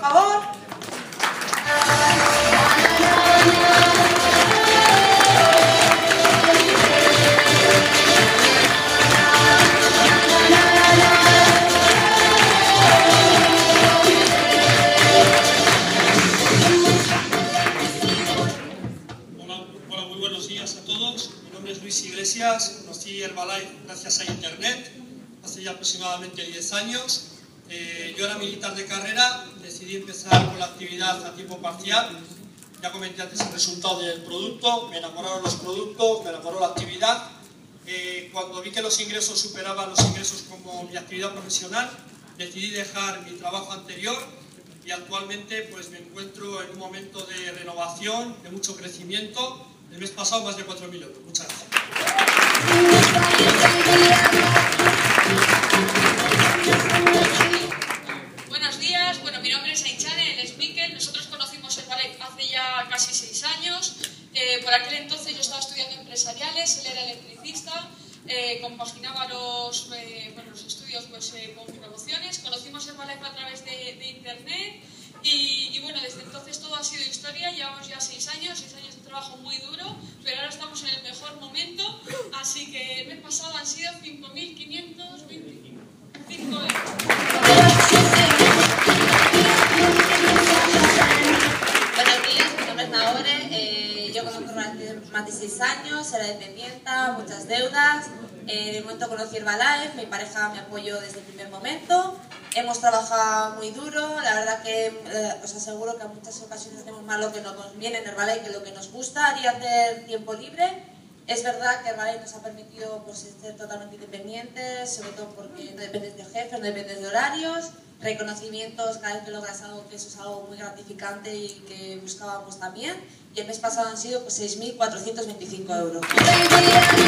favor. Hola, muy buenos días a todos. Mi nombre es Luis Iglesias. Conocí Herbalife gracias a Internet hace ya aproximadamente 10 años. Yo era militar de carrera, decidí empezar con la actividad a tiempo parcial. Ya comenté antes el resultado del producto, me enamoraron los productos, me enamoró la actividad. Cuando vi que los ingresos superaban los ingresos como mi actividad profesional, decidí dejar mi trabajo anterior y actualmente pues me encuentro en un momento de renovación, de mucho crecimiento. El mes pasado más de 4.000 euros. Muchas gracias. Buenos días, bueno, mi nombre es Ainchane, él es Miquel. Nosotros conocimos Herbalife hace ya casi 6 años. Por aquel entonces yo estaba estudiando empresariales, él era electricista, compaginaba los estudios pues, con promociones. Conocimos Herbalife a través de Internet y bueno, desde entonces todo ha sido historia. Llevamos ya 6 años de trabajo muy duro, pero ahora estamos en el mejor momento, así que el mes pasado han sido 5.525 euros. Buenos días, mi nombre es Nahore, yo conozco más de 6 años, era dependienta, muchas deudas. De momento conocí Herbalife, mi pareja me apoyó desde el primer momento. Hemos trabajado muy duro, la verdad que os aseguro que en muchas ocasiones hacemos más lo que nos conviene en Herbalife que lo que nos gusta y hacer tiempo libre. Es verdad que Herbalife nos ha permitido pues, ser totalmente independientes, sobre todo porque no dependes de jefes, no dependes de horarios, reconocimientos, cada vez que logras algo, que eso es algo muy gratificante y que buscábamos también. Y el mes pasado han sido pues, 6.425 euros. Buenos días, mi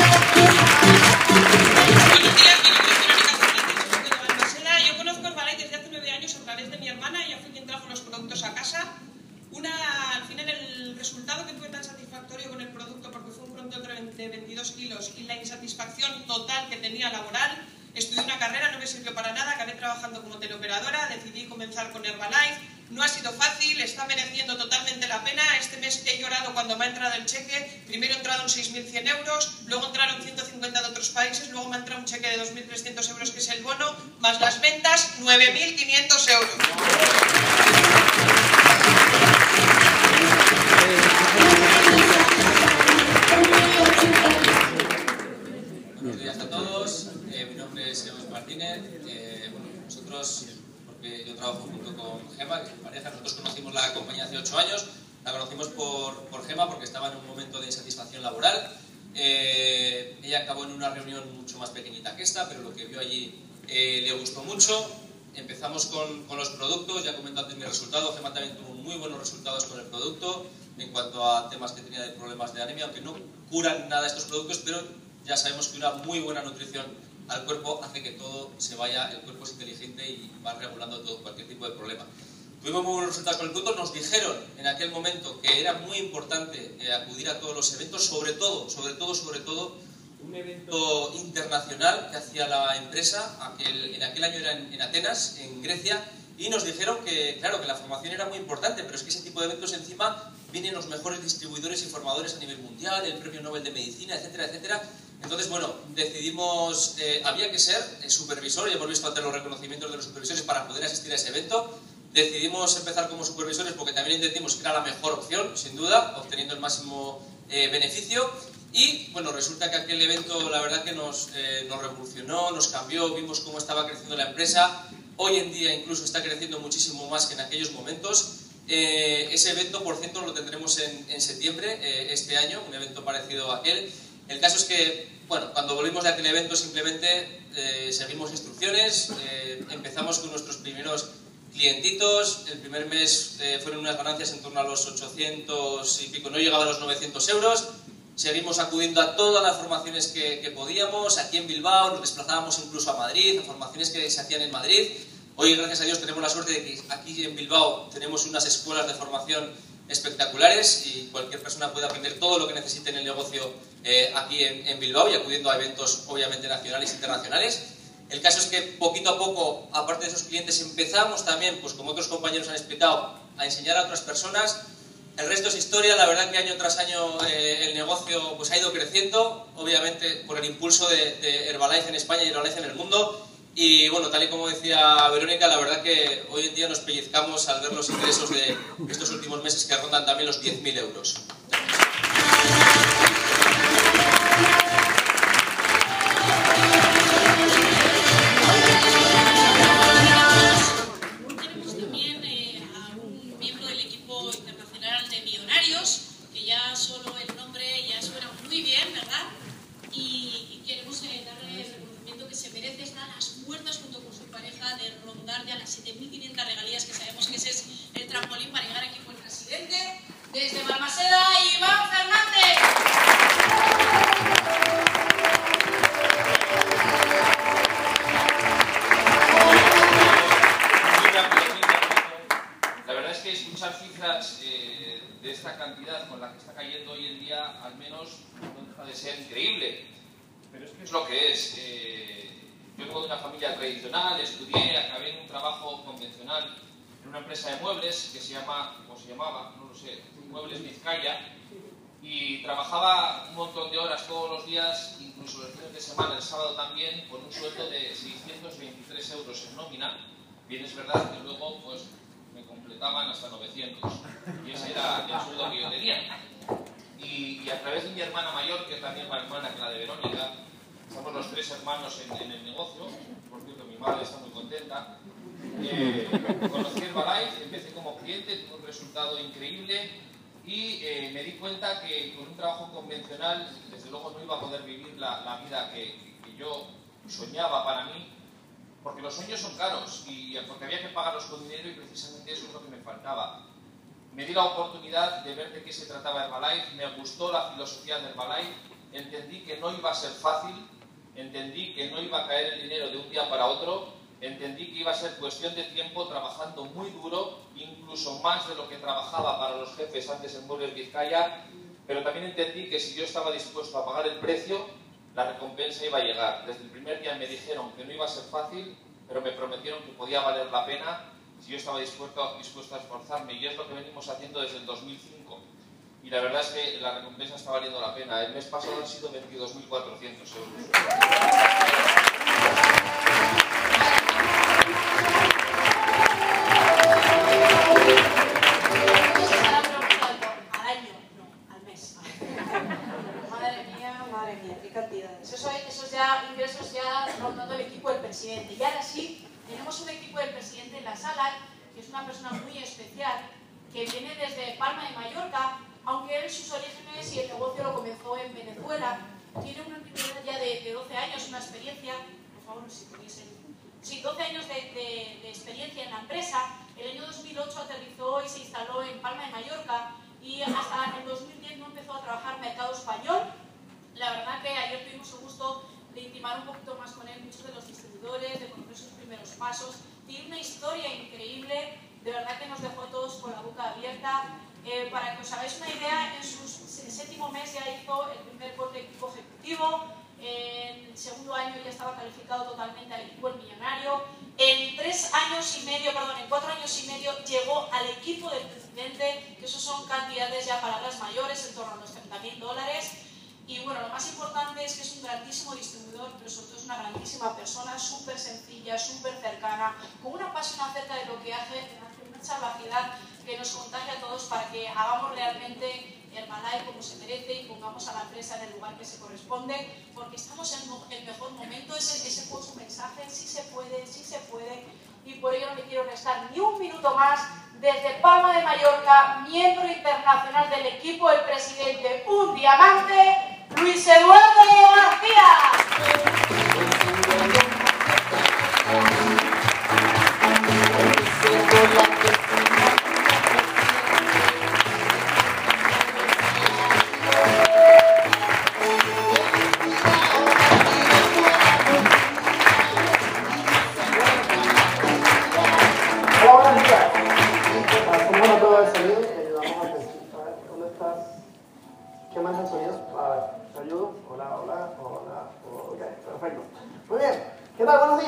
nombre es Verónica Fernández, soy de Balmaseda. Yo conozco Herbalife desde hace 9 años a través de mi hermana. Ella fue quien trajo los productos a casa. Al final el resultado que fue tan satisfactorio con el producto, porque fue un producto de 22 kilos, y la insatisfacción total que tenía laboral. Estudié una carrera, no me sirvió para nada, acabé trabajando como teleoperadora, decidí comenzar con Herbalife. No ha sido fácil, está mereciendo totalmente la pena. Este mes he llorado cuando me ha entrado el cheque. Primero entraron 6.100 euros, luego entraron 150 de otros países, luego me ha entrado un cheque de 2.300 euros, que es el bono, más las ventas, 9.500 euros. Buenos días a todos, mi nombre es Eos Martínez. Nosotros, porque yo trabajo junto con Gema, que es mi pareja, nosotros conocimos la compañía hace 8 años. La conocimos por Gema porque estaba en un momento de insatisfacción laboral. Ella acabó en una reunión mucho más pequeñita que esta, pero lo que vio allí le gustó mucho. Empezamos con los productos, ya comenté antes mi resultado. Gema también tuvo muy buenos resultados con el producto en cuanto a temas que tenía de problemas de anemia, aunque no curan nada estos productos, pero ya sabemos que una muy buena nutrición al cuerpo hace que todo se vaya, el cuerpo es inteligente y va regulando todo, cualquier tipo de problema. Tuvimos muy buenos resultados con el producto. Nos dijeron en aquel momento que era muy importante acudir a todos los eventos, sobre todo un evento internacional que hacía la empresa. En aquel año era en Atenas, en Grecia, y nos dijeron que, claro, que la formación era muy importante, pero es que ese tipo de eventos encima vienen los mejores distribuidores y formadores a nivel mundial, el Premio Nobel de Medicina, etcétera, etcétera. Entonces, bueno, decidimos, había que ser supervisor, ya hemos visto antes los reconocimientos de los supervisores para poder asistir a ese evento. Decidimos empezar como supervisores porque también entendimos que era la mejor opción, sin duda, obteniendo el máximo beneficio. Y, bueno, resulta que aquel evento, la verdad que nos revolucionó, nos cambió, vimos cómo estaba creciendo la empresa. Hoy en día incluso está creciendo muchísimo más que en aquellos momentos. Ese evento, por cierto, lo tendremos en septiembre, este año, un evento parecido a aquel. El caso es que, bueno, cuando volvimos de aquel evento simplemente seguimos instrucciones, empezamos con nuestros primeros clientitos. El primer mes fueron unas ganancias en torno a los 800 y pico, no llegaba a los 900 euros. Seguimos acudiendo a todas las formaciones que podíamos, aquí en Bilbao, nos desplazábamos incluso a Madrid, a formaciones que se hacían en Madrid. Hoy, gracias a Dios, tenemos la suerte de que aquí en Bilbao tenemos unas escuelas de formación espectaculares y cualquier persona puede aprender todo lo que necesite en el negocio aquí en Bilbao y acudiendo a eventos obviamente nacionales e internacionales. El caso es que poquito a poco, aparte de esos clientes, empezamos también, pues como otros compañeros han explicado, a enseñar a otras personas. El resto es historia. La verdad que año tras año el negocio pues ha ido creciendo, obviamente por el impulso de Herbalife en España y Herbalife en el mundo. Y bueno, tal y como decía Verónica, la verdad que hoy en día nos pellizcamos al ver los ingresos de estos últimos meses que rondan también los 10.000 euros. Tenemos también a un miembro del equipo internacional de Millonarios, que ya solo el nombre ya suena muy bien, ¿verdad? Y queremos darle el reconocimiento que se merece. Está a las puertas junto con su pareja de rondar ya las 7.500 regalías, que sabemos que ese es el trampolín para llegar aquí con el presidente. Desde Balmaseda, Iván Fernández. La verdad es que escuchar cifras de esta cantidad con la que está cayendo hoy en día, al menos no deja de ser increíble. Pero es que es lo que es. Yo vengo de una familia tradicional, estudié, acabé en un trabajo convencional en una empresa de muebles que se llama, o se llamaba, no lo sé, Muebles Vizcaya, y trabajaba un montón de horas todos los días, incluso los fines de semana, el sábado también, con un sueldo de 623 euros en nómina. Bien, es verdad que luego pues me completaban hasta 900, y ese era el sueldo que yo tenía. Y a través de mi hermana mayor, que es la misma hermana que la de Verónica, somos los tres hermanos en el negocio. Por cierto, mi madre está muy contenta. Conocí Herbalife, empecé como cliente, tuve un resultado increíble y me di cuenta que con un trabajo convencional, desde luego no iba a poder vivir la vida que yo soñaba para mí, porque los sueños son caros y porque había que pagarlos con dinero, y precisamente eso es lo que me faltaba. Me di la oportunidad de ver de qué se trataba Herbalife, me gustó la filosofía de Herbalife, entendí que no iba a ser fácil, entendí que no iba a caer el dinero de un día para otro, entendí que iba a ser cuestión de tiempo trabajando muy duro, incluso más de lo que trabajaba para los jefes antes en Muebles Vizcaya, pero también entendí que si yo estaba dispuesto a pagar el precio, la recompensa iba a llegar. Desde el primer día me dijeron que no iba a ser fácil, pero me prometieron que podía valer la pena si yo estaba dispuesto a esforzarme, y es lo que venimos haciendo desde el 2005. Y la verdad es que la recompensa está valiendo la pena. El mes pasado han sido 22.400 euros. Al año, no, al mes. Madre mía, qué cantidades. Esos ya ingresos ya rondando el equipo del presidente. Y ahora sí, tenemos un equipo del presidente en la sala, que es una persona muy especial, que viene desde Palma de Mallorca, aunque él sus orígenes y el negocio lo comenzó en Venezuela. Tiene una antigüedad ya de 12 años, una experiencia, por favor, si pudiesen. Sí, 12 años de experiencia en la empresa. El año 2008 aterrizó y se instaló en Palma de Mallorca, y hasta el 2010 no empezó a trabajar mercado español. La verdad que ayer tuvimos el gusto de intimar un poquito más con él, muchos de los distribuidores, de conocer sus primeros pasos. Tiene una historia increíble, de verdad que nos dejó a todos con la boca abierta. Para que os hagáis una idea, en su séptimo mes ya hizo el primer corte de equipo ejecutivo. En el segundo año ya estaba calificado totalmente al equipo del millonario. En 4 años y medio llegó al equipo del presidente, que eso son cantidades ya palabras mayores, en torno a los $30.000. Y bueno, lo más importante es que es un grandísimo distribuidor, pero sobre todo es una grandísima persona, súper sencilla, súper cercana, con una pasión acerca de lo que hace, una salvacidad que nos contagia a todos para que hagamos realmente Herbalife como se merece y pongamos a la empresa en el lugar que se corresponde, porque estamos en el mejor momento. Ese fue su mensaje: sí se puede, y por ello no me quiero restar ni un minuto más. Desde Palma de Mallorca, miembro internacional del equipo del presidente, un diamante, Luis Eduardo García. ¿Qué más han sonido? A ver, te ayudo. Hola, hola, hola. Ok, perfecto. Muy bien. ¿Qué tal? Buenos días.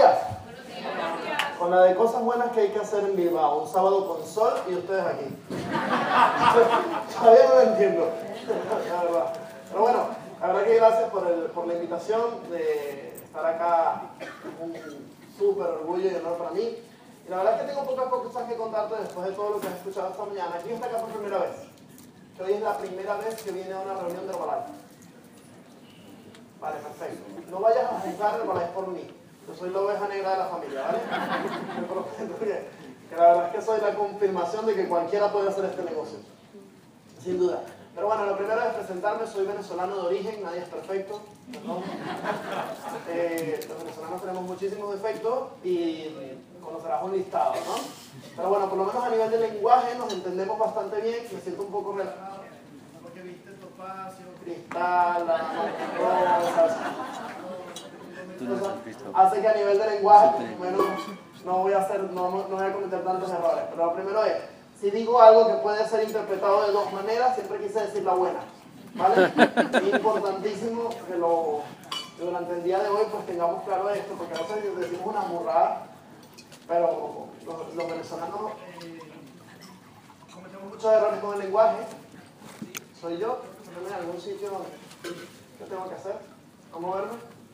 de cosas buenas que hay que hacer en Bilbao, un sábado con sol y ustedes aquí. Todavía no lo entiendo, la verdad. Pero bueno, la verdad que gracias por la invitación de estar acá, un súper orgullo y honor para mí. Y la verdad es que tengo pocas cosas que contarte después de todo lo que has escuchado esta mañana. ¿Quién está acá por primera vez? Que hoy es la primera vez que viene a una reunión de Herbalife. Vale, perfecto. No vayas a juzgar Herbalife por mí. Yo soy la oveja negra de la familia, ¿vale? Me prometo que la verdad es que soy la confirmación de que cualquiera puede hacer este negocio. Sin duda. Pero bueno, lo primero es presentarme. Soy venezolano de origen, nadie es perfecto. ¿No? Los venezolanos tenemos muchísimos defectos y conocerás un listado, ¿no? Pero bueno, por lo menos a nivel de lenguaje nos entendemos bastante bien. Me siento un poco relajado. Porque viste topacio, cristal, rosas. Hace que a nivel de lenguaje, bueno, no voy a cometer tantos errores. Pero lo primero es, si digo algo que puede ser interpretado de dos maneras, siempre quise decir la buena, ¿vale? Es importantísimo que durante el día de hoy pues tengamos claro esto, porque a veces decimos una burrada, pero los venezolanos cometemos muchos errores con el lenguaje. ¿Soy yo? ¿En algún sitio? ¿Qué tengo que hacer? ¿A moverme?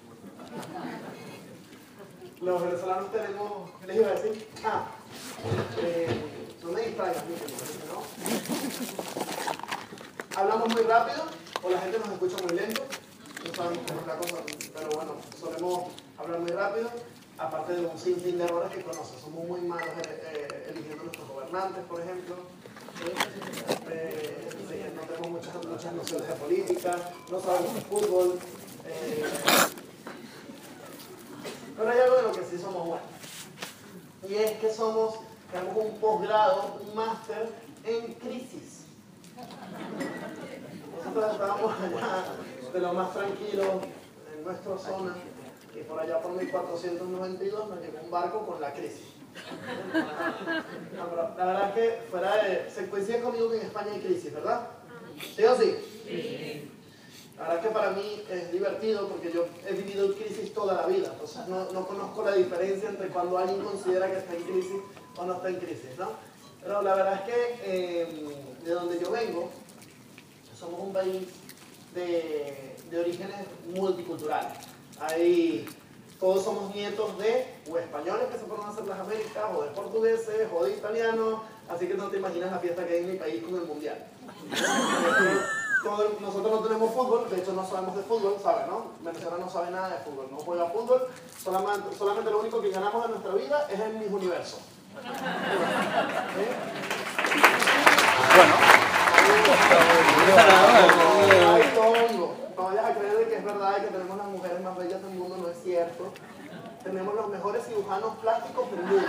Los venezolanos tenemos, ¿qué les iba a decir? No me distraigas, ¿no? Hablamos muy rápido o la gente nos escucha muy lento, no sabemos cómo es la cosa, pero bueno, solemos hablar muy rápido, aparte de un sinfín de errores que conocen. Somos muy malos eligiendo nuestros gobernantes, por ejemplo. No tenemos muchas nociones de política, no sabemos de fútbol. Pero hay algo de lo que sí somos buenos. Y es que tenemos un posgrado, un máster en crisis. Nosotros estábamos allá de lo más tranquilo en nuestra zona y por allá por 1492 nos llegó un barco con la crisis. No, pero la verdad es que se coincide conmigo que en España hay crisis, ¿verdad? ¿Sí o sí? Sí. La verdad es que para mí es divertido porque yo he vivido crisis toda la vida, entonces no conozco la diferencia entre cuando alguien considera que está en crisis o no está en crisis, ¿no? Pero la verdad es que de donde yo vengo, somos un país de orígenes multiculturales. Todos somos nietos de o españoles que se fueron a hacer las Américas, o de portugueses, o de italianos, así que no te imaginas la fiesta que hay en mi país con el mundial. Nosotros no tenemos fútbol, de hecho no sabemos de fútbol, ¿sabes? ¿No? Venezuela no sabe nada de fútbol, no juega fútbol, solamente lo único que ganamos en nuestra vida es el Miss Universo. ¿Sí? Bueno. No vayas a creer que es verdad que tenemos las mujeres más bellas del mundo, no es cierto. Tenemos los mejores cirujanos plásticos del mundo.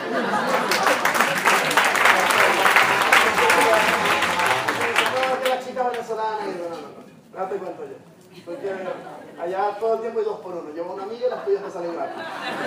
No, que las chicas venezolanas, no. Ya te cuento yo. Porque allá todo el tiempo hay 2 por 1. Llevo una amiga y las tuyas te salen gratis.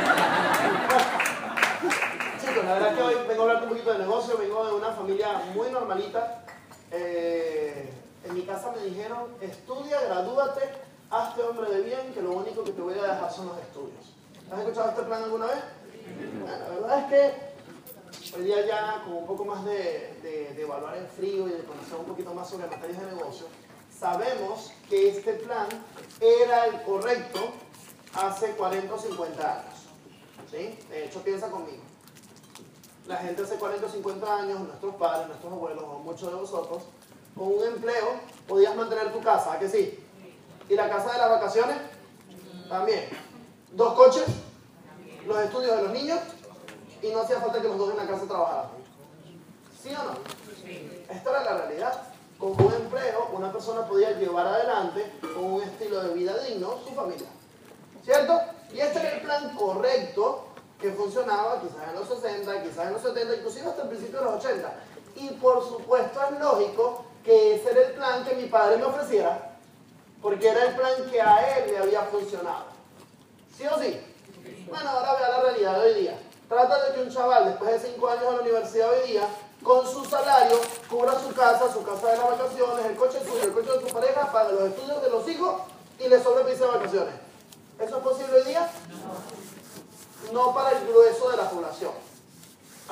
Chicos, la verdad es que hoy vengo a hablarte un poquito de negocio. Vengo de una familia muy normalita. En mi casa me dijeron, estudia, gradúate, hazte hombre de bien, que lo único que te voy a dejar son los estudios. ¿Has escuchado este plan alguna vez? Bueno, la verdad es que hoy día ya con un poco más de evaluar en frío y de conocer un poquito más sobre materias de negocio, sabemos que este plan era el correcto hace 40 o 50 años. ¿Sí? De hecho, piensa conmigo. La gente hace 40 o 50 años, nuestros padres, nuestros abuelos o muchos de vosotros, con un empleo podías mantener tu casa, ¿a que sí? ¿Y la casa de las vacaciones? También. 2 coches, los estudios de los niños, y no hacía falta que los dos en la casa trabajaran. ¿Sí o no? Sí. Esta era la realidad. Con un empleo, una persona podía llevar adelante con un estilo de vida digno su familia. ¿Cierto? Y este era el plan correcto que funcionaba quizás en los 60, quizás en los 70, inclusive hasta el principio de los 80. Y por supuesto es lógico que ese era el plan que mi padre me ofreciera, porque era el plan que a él le había funcionado. ¿Sí o sí? Bueno, ahora vea la realidad de hoy día. Trata de que un chaval después de 5 años en la universidad hoy día, con su salario, cubra su casa de las vacaciones, el coche suyo, el coche de su pareja, pague los estudios de los hijos y le sobrepise de vacaciones. ¿Eso es posible hoy día? No para el grueso de la población.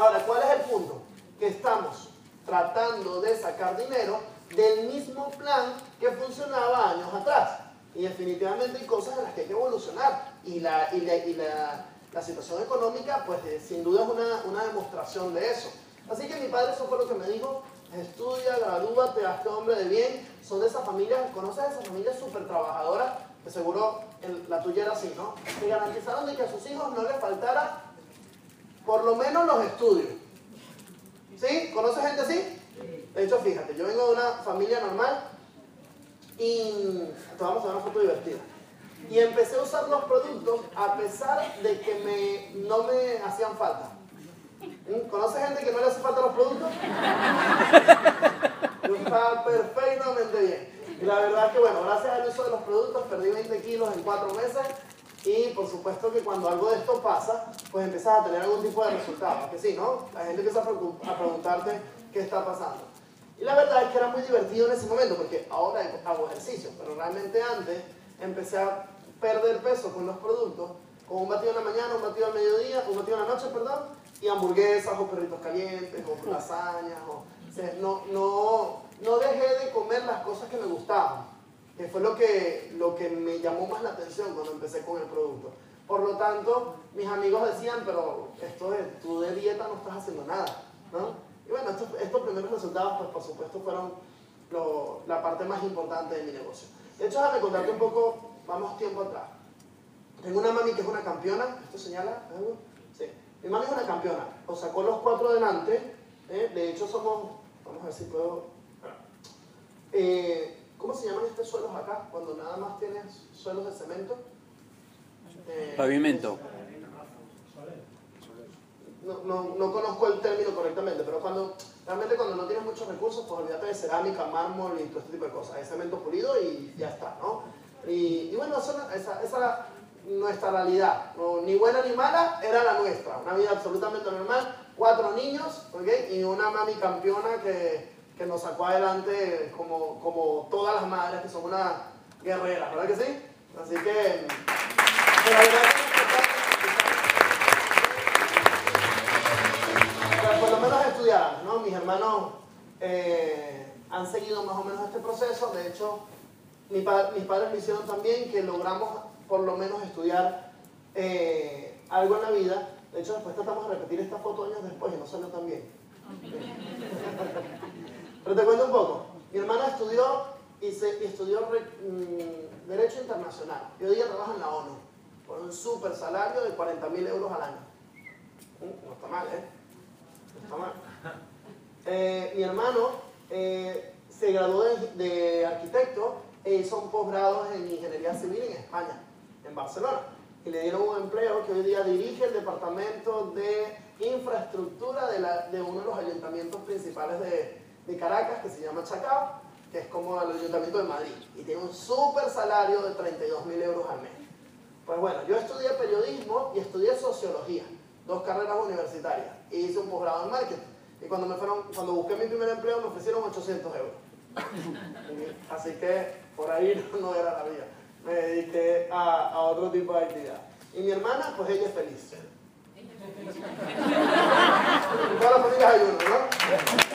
Ahora, ¿cuál es el punto? Que estamos tratando de sacar dinero del mismo plan que funcionaba años atrás. Y definitivamente hay cosas en las que hay que evolucionar. Y la situación económica, pues sin duda es una demostración de eso. Así que mi padre, eso fue lo que me dijo: estudia, gradúate, hazte hombre de bien. Son de esa familia, conoces a esa familia súper trabajadora, que seguro la tuya era así, ¿no? Que garantizaron de que a sus hijos no les faltara por lo menos los estudios. ¿Sí? ¿Conoces gente así? De hecho, fíjate, yo vengo de una familia normal y te vamos a dar una foto divertida. Y empecé a usar los productos a pesar de que no me hacían falta. ¿Conoces gente que no le hace falta los productos? Yo estaba perfectamente bien. Y la verdad es que, bueno, gracias al uso de los productos perdí 20 kilos en 4 meses. Y por supuesto que cuando algo de esto pasa, pues empiezas a tener algún tipo de resultado. Porque sí, ¿no? La gente empieza a preguntarte qué está pasando. Y la verdad es que era muy divertido en ese momento, porque ahora hago ejercicio, pero realmente antes empecé a perder peso con los productos, con un batido en la mañana, un batido al mediodía, un batido en la noche, perdón, y hamburguesas o perritos calientes o lasañas. O sea, no dejé de comer las cosas que me gustaban, que fue lo que me llamó más la atención cuando empecé con el producto. Por lo tanto, mis amigos decían, pero tú de dieta no estás haciendo nada, ¿no? Y bueno, estos primeros resultados, pues por supuesto, fueron la parte más importante de mi negocio. De hecho, déjame contarte un poco, vamos tiempo atrás. Tengo una mami que es una campeona, ¿esto señala algo? Sí. Mi mami es una campeona, os sacó los 4 delante, de hecho somos, vamos a ver si puedo... ¿Cómo se llaman estos suelos acá? Cuando nada más tienes suelos de cemento. Pavimento. No conozco el término correctamente, pero realmente cuando no tienes muchos recursos, pues olvídate de cerámica, mármol y todo este tipo de cosas. Es cemento pulido y ya está, ¿no? Y bueno, esa era nuestra realidad. No, ni buena ni mala, era la nuestra. Una vida absolutamente normal, 4 niños, ¿okay? Y una mami campeona que nos sacó adelante como todas las madres que son una guerrera, ¿verdad que sí? Así que, la verdad que por lo menos estudiar, ¿no? Mis hermanos han seguido más o menos este proceso. De hecho, mis padres lo hicieron también, que logramos por lo menos estudiar algo en la vida. De hecho, después tratamos de repetir esta foto años después y no salió tan bien. Pero te cuento un poco. Mi hermana estudió Derecho Internacional. Y hoy día trabaja en la ONU por un súper salario de 40.000 euros al año. No está mal, ¿eh? No está mal. Mi hermano se graduó de arquitecto e hizo un posgrado en Ingeniería Civil en España, en Barcelona. Y le dieron un empleo que hoy día dirige el departamento de infraestructura de uno de los ayuntamientos principales de Caracas, que se llama Chacao, que es como el ayuntamiento de Madrid. Y tiene un súper salario de 32.000 euros al mes. Pues bueno, yo estudié periodismo y estudié sociología, 2 carreras universitarias. Y hice un posgrado en marketing. Y cuando busqué mi primer empleo me ofrecieron 800 euros. Así que por ahí no era la vida. Me dediqué a otro tipo de actividad. Y mi hermana, pues ella es feliz. En todas las familias hay uno, ¿no?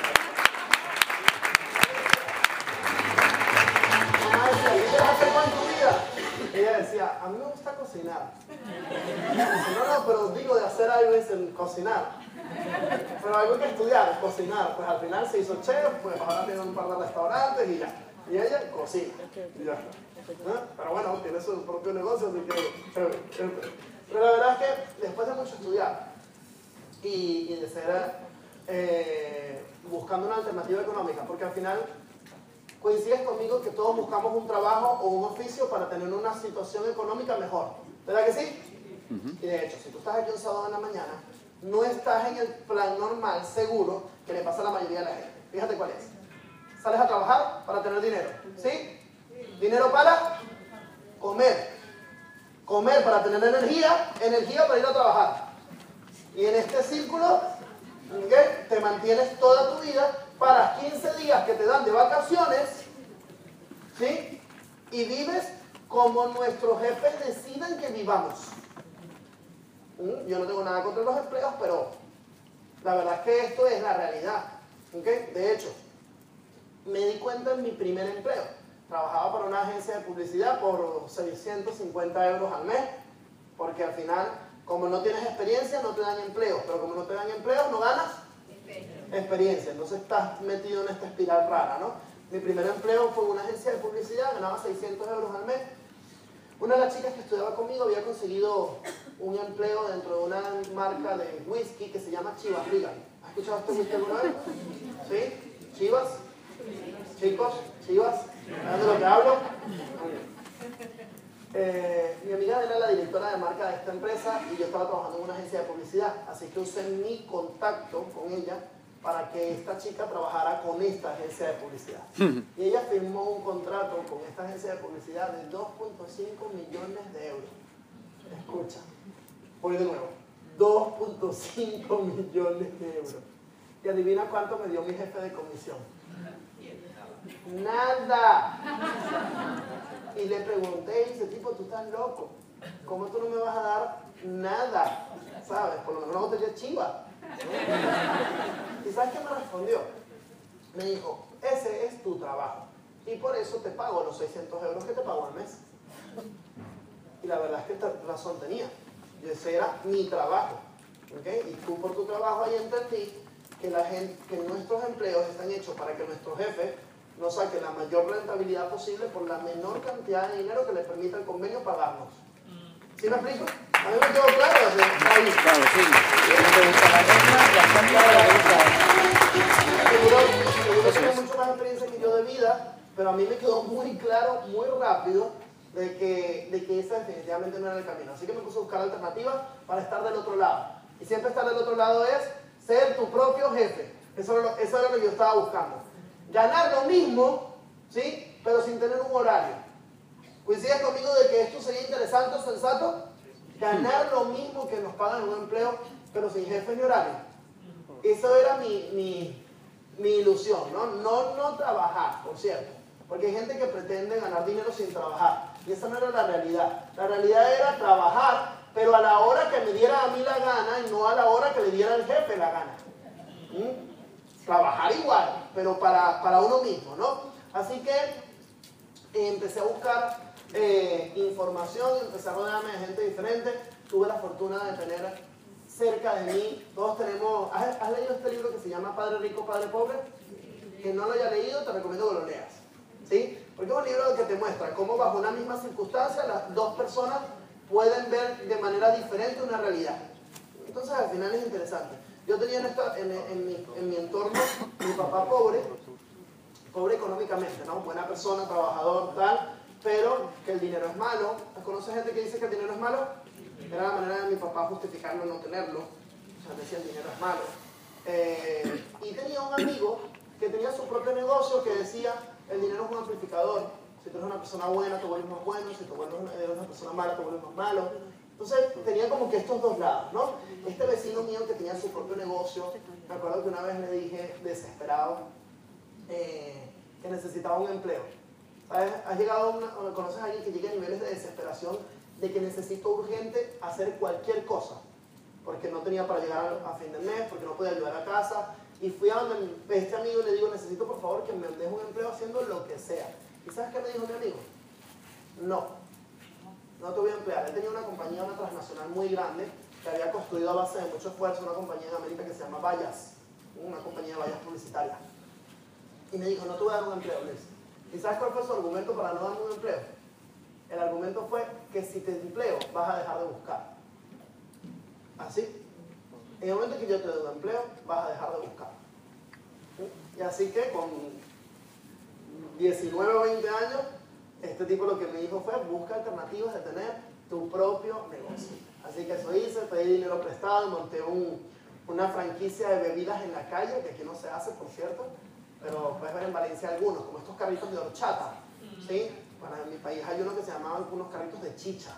Mamá decía, ¿qué quieres hacer con tu vida? Ella decía, a mí me gusta cocinar. Dice, no, pero digo de hacer algo es el cocinar. Pero algo que estudiar, cocinar. Pues al final se hizo chef, pues ahora tiene un par de restaurantes y ya. Y ella cocina. Y ya está. ¿No? Pero bueno, tiene su propio negocio, así que... Pero la verdad es que después de mucho estudiar y de ser buscando una alternativa económica, porque al final coincides conmigo que todos buscamos un trabajo o un oficio para tener una situación económica mejor. ¿Verdad que sí? Y de hecho, si tú estás aquí un sábado en la mañana, no estás en el plan normal, seguro, que le pasa a la mayoría de la gente. Fíjate cuál es. Sales a trabajar para tener dinero, ¿sí? Dinero para comer. Comer para tener energía, energía para ir a trabajar. Y en este círculo, ¿okay? Te mantienes toda tu vida para 15 días que te dan de vacaciones, ¿sí? Y vives como nuestros jefes deciden que vivamos. Yo no tengo nada contra los empleos, pero La verdad es que esto es la realidad. ¿Okay? De hecho, me di cuenta en mi primer empleo. Trabajaba para una agencia de publicidad por 650 euros al mes, porque al final, como no tienes experiencia, no te dan empleo, pero como no te dan empleo, no ganas experiencia. Entonces estás metido en esta espiral rara, ¿no? Mi primer empleo fue en una agencia de publicidad, ganaba 600 euros al mes. Una de las chicas que estudiaba conmigo había conseguido un empleo dentro de una marca de whisky que se llama Chivas Regal. ¿Has escuchado este whisky alguna vez? ¿Sí? ¿Chivas? Chicos, Chivas, ¿saben de lo que hablo? Mi amiga era la directora de marca de esta empresa y yo estaba trabajando en una agencia de publicidad, así que usé mi contacto con ella para que esta chica trabajara con esta agencia de publicidad. Y ella firmó un contrato con esta agencia de publicidad de 2.5 millones de euros. Escucha, voy de nuevo, 2.5 millones de euros. Y adivina cuánto me dio mi jefe de comisión. Nada. Y le pregunté, y dice, tipo, tú estás loco, ¿cómo tú no me vas a dar nada? ¿Sabes? Por lo menos una botella de Chiva. ¿Y sabes qué me respondió? Me dijo, ese es tu trabajo y por eso te pago los 600 euros que te pago al mes. Y la verdad es que razón tenía. Y ese era mi trabajo. ¿Okay? Y tú por tu trabajo ahí entendí que, que nuestros empleos están hechos para que nuestro jefe nos saque la mayor rentabilidad posible por la menor cantidad de dinero que le permita el convenio pagarnos. ¿Sí me explico? A mí me quedó claro. Ahí. Claro, sí. No te gusta la regla y a cambio Seguro tiene mucho más experiencia que yo de vida, pero a mí me quedó muy claro, muy rápido, de que ese definitivamente no era el camino. Así que me puse a buscar alternativas para estar del otro lado. Y siempre estar del otro lado es ser tu propio jefe. Eso era lo que yo estaba buscando. Ganar lo mismo, ¿sí? Pero sin tener un horario. ¿Coincides conmigo de que esto sería interesante o sensato? Ganar lo mismo que nos pagan en un empleo, pero sin jefe ni horario. Eso era mi ilusión, ¿no? No trabajar, por cierto. Porque hay gente que pretende ganar dinero sin trabajar. Y esa no era la realidad. La realidad era trabajar, pero a la hora que me diera a mí la gana y no a la hora que le diera al jefe la gana. Trabajar igual, pero para uno mismo, ¿no? Así que empecé a buscar información, empecé a rodearme de gente diferente. Tuve la fortuna de tener cerca de mí, todos tenemos... ¿Has leído este libro que se llama Padre Rico, Padre Pobre? Que no lo haya leído, te recomiendo que lo leas, ¿sí? Porque es un libro que te muestra cómo bajo una misma circunstancia las dos personas pueden ver de manera diferente una realidad. Entonces al final es interesante. Yo tenía en mi entorno mi papá pobre económicamente, ¿no? Buena persona, trabajador, tal, pero que el dinero es malo. ¿Conoces gente que dice que el dinero es malo? Era la manera de mi papá justificarlo, no tenerlo. O sea, decía el dinero es malo. Y tenía un amigo que tenía su propio negocio que decía, el dinero es un amplificador. Si tú eres una persona buena, te vuelves más bueno. Si tú eres una persona mala, te vuelves más malo. Entonces tenía como que estos dos lados, ¿no? Este vecino mío que tenía su propio negocio, me acuerdo que una vez le dije, desesperado, que necesitaba un empleo. ¿Sabes? ¿Conoces a alguien que llegue a niveles de desesperación de que necesito urgente hacer cualquier cosa? Porque no tenía para llegar a fin de mes, porque no podía ayudar a casa. Y fui a donde este amigo y le digo, necesito por favor que me deje un empleo haciendo lo que sea. ¿Y sabes qué me dijo mi amigo? No te voy a emplear. Él tenía una compañía, una transnacional muy grande, que había construido a base de mucho esfuerzo, una compañía en América que se llama Vallas, una compañía de vallas publicitarias. Y me dijo, no te voy a dar un empleo, Luis. ¿Y sabes cuál fue su argumento para no darme un empleo? El argumento fue que si te empleo, vas a dejar de buscar. ¿Así? En el momento que yo te doy un empleo, vas a dejar de buscar. ¿Sí? Y así que con 19 o 20 años, este tipo lo que me dijo fue, busca alternativas de tener tu propio negocio. Así que eso hice, pedí dinero prestado, monté una franquicia de bebidas en la calle, que aquí no se hace, por cierto, pero puedes ver en Valencia algunos, como estos carritos de horchata, ¿sí? Bueno, en mi país hay uno que se llamaban unos carritos de chicha.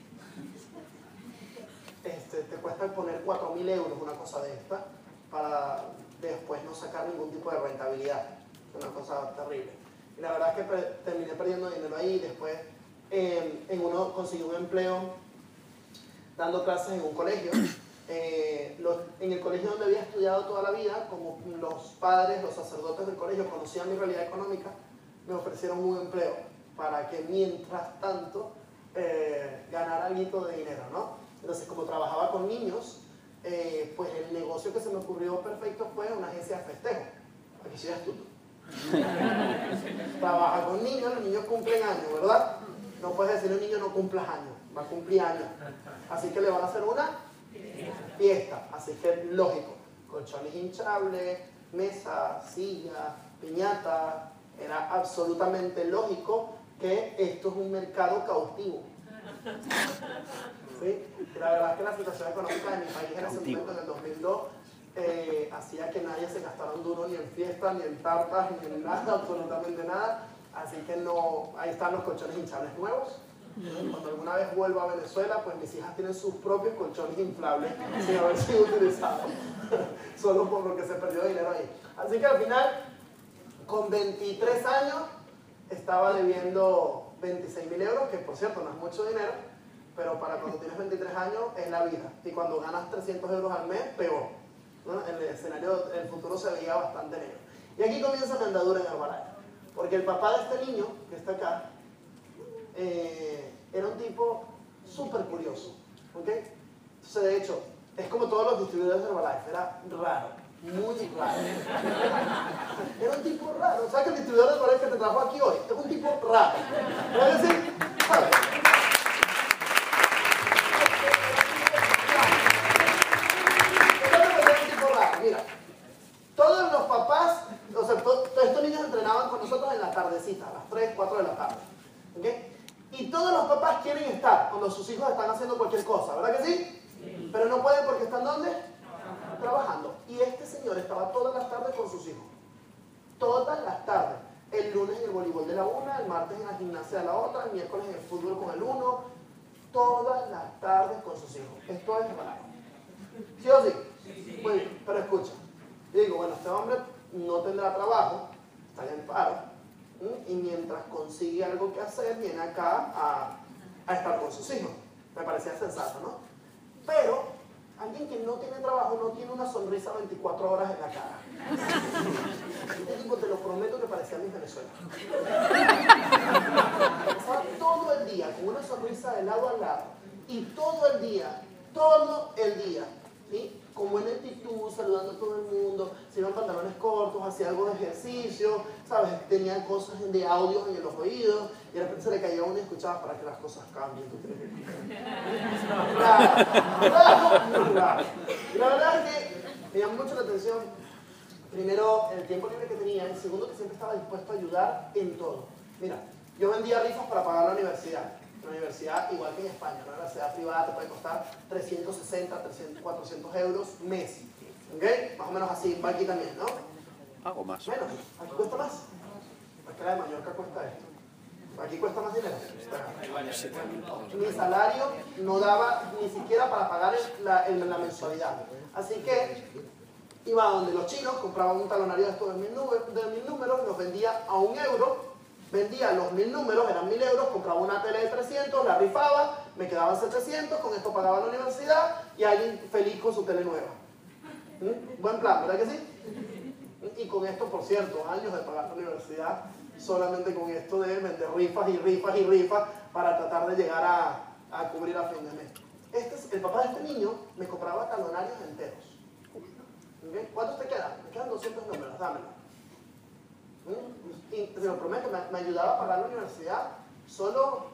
Te cuesta poner 4.000 euros una cosa de esta, para después no sacar ningún tipo de rentabilidad. Es una cosa terrible. Y la verdad es que terminé perdiendo dinero ahí. Después conseguí un empleo dando clases en un colegio. En el colegio donde había estudiado toda la vida, como los padres, los sacerdotes del colegio conocían mi realidad económica, me ofrecieron un empleo para que mientras tanto ganara algo de dinero, ¿no? Entonces, como trabajaba con niños, pues el negocio que se me ocurrió perfecto fue una agencia de festejo, para que seas tú. Trabaja con niños, los niños cumplen años, ¿verdad? No puedes decir a un niño no cumplas años, va a cumplir años. Así que le van a hacer una fiesta, así que lógico, colchones hinchables, mesa, silla, piñata, era absolutamente lógico que esto es un mercado cautivo. ¿Sí? La verdad es que la situación económica de mi país en ese momento, en el 2002, hacía que nadie se gastara un duro ni en fiestas, ni en tartas, ni en nada, absolutamente nada. Así que no, ahí están los colchones hinchables nuevos. Cuando alguna vez vuelva a Venezuela, pues mis hijas tienen sus propios colchones inflables sin haber sido utilizados, solo por lo que se perdió dinero ahí. Así que al final, con 23 años, estaba debiendo 26.000 euros, que por cierto no es mucho dinero, pero para cuando tienes 23 años es la vida. Y cuando ganas 300 euros al mes, peor, ¿no? El escenario, el futuro se veía bastante negro. Y aquí comienza la andadura en Herbalife, porque el papá de este niño, que está acá, era un tipo súper curioso, ¿ok? Entonces, de hecho, es como todos los distribuidores de Herbalife, era raro, muy raro. Era un tipo raro. ¿Sabes que el distribuidor de Herbalife que te trajo aquí hoy es un tipo raro? ¿Puedes decir? ¿Sabes? Mira, todos los papás, o sea, estos niños entrenaban con nosotros en la tardecita, a las 3, 4 de la tarde, ¿ok? Y todos los papás quieren estar cuando sus hijos están haciendo cualquier cosa, ¿verdad que sí? Sí. Pero no pueden porque están ¿dónde? Trabajando. Y este señor estaba todas las tardes con sus hijos. Todas las tardes. El lunes en el voleibol de la una, el martes en la gimnasia de la otra, el miércoles en el fútbol con el uno. Todas las tardes con sus hijos. Esto es raro. ¿Sí o sí? Sí. Muy bien, pero escucha. Yo digo, bueno, este hombre no tendrá trabajo, está en paro. Y mientras consigue algo que hacer, viene acá a estar con sus hijos. Me parecía sensato, ¿no? Pero alguien que no tiene trabajo no tiene una sonrisa 24 horas en la cara. Este tipo, te lo prometo, que parecía mi Venezuela. Pasaba todo el día con una sonrisa de lado a lado. Y todo el día, ¿sí? Con buena actitud, saludando a todo el mundo, se iban pantalones cortos, hacía algo de ejercicio, ¿sabes? Tenían cosas de audio en los oídos, y de repente se le caía uno y escuchaba para que las cosas cambien. ¿Tú crees que? Claro. Y la verdad es que me llamó mucho la atención, primero, el tiempo libre que tenía, y segundo, que siempre estaba dispuesto a ayudar en todo. Mira, yo vendía rifas para pagar la universidad. La universidad, igual que en España, una universidad privada te puede costar 360, 300, 400 euros mes. ¿Ok? Más o menos así, va aquí también, ¿no? Algo más. Menos, aquí cuesta más. Aquí la de Mallorca cuesta esto. Aquí cuesta más dinero. Mi salario no daba ni siquiera para pagar la mensualidad. Así que iba donde los chinos, compraba un talonario de estos de 1000 números, los vendía a 1 euro. Vendía los 1000 números, eran 1000 euros, compraba una tele de 300, la rifaba, me quedaban 700, con esto pagaba la universidad y alguien feliz con su tele nueva. Buen plan, ¿verdad que sí? Y con esto, por cierto, años de pagar la universidad, solamente con esto de vender rifas y rifas y rifas para tratar de llegar a cubrir a fin de mes. El papá de este niño me compraba talonarios enteros. ¿Okay? ¿Cuántos te quedan? Me quedan 200 números, dámelo. Y te lo prometo, me ayudaba a pagar la universidad solo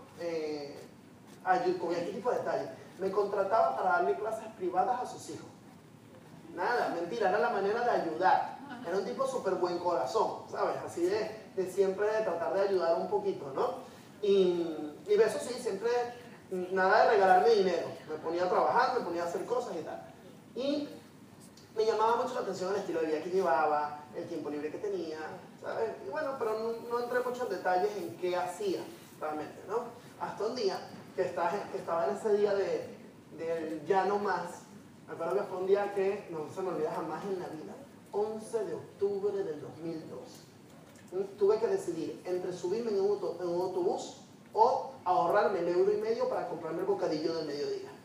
con este tipo de detalles. Me contrataba para darle clases privadas a sus hijos. Nada, mentira, era la manera de ayudar. Era un tipo súper buen corazón, ¿sabes? Así de siempre de tratar de ayudar un poquito, ¿no? Y eso sí, siempre nada de regalarme dinero. Me ponía a trabajar, me ponía a hacer cosas y tal. Y me llamaba mucho la atención el estilo de vida que llevaba, el tiempo libre que tenía, ¿sabes? Y bueno, pero no entré mucho en detalles en qué hacía realmente, ¿no? Hasta un día que estaba en ese día del ya no más. Me acuerdo que fue un día que no se me olvida jamás en la vida. 11 de octubre del 2002. Tuve que decidir entre subirme en un autobús o ahorrarme el €1,50 para comprarme el bocadillo del mediodía.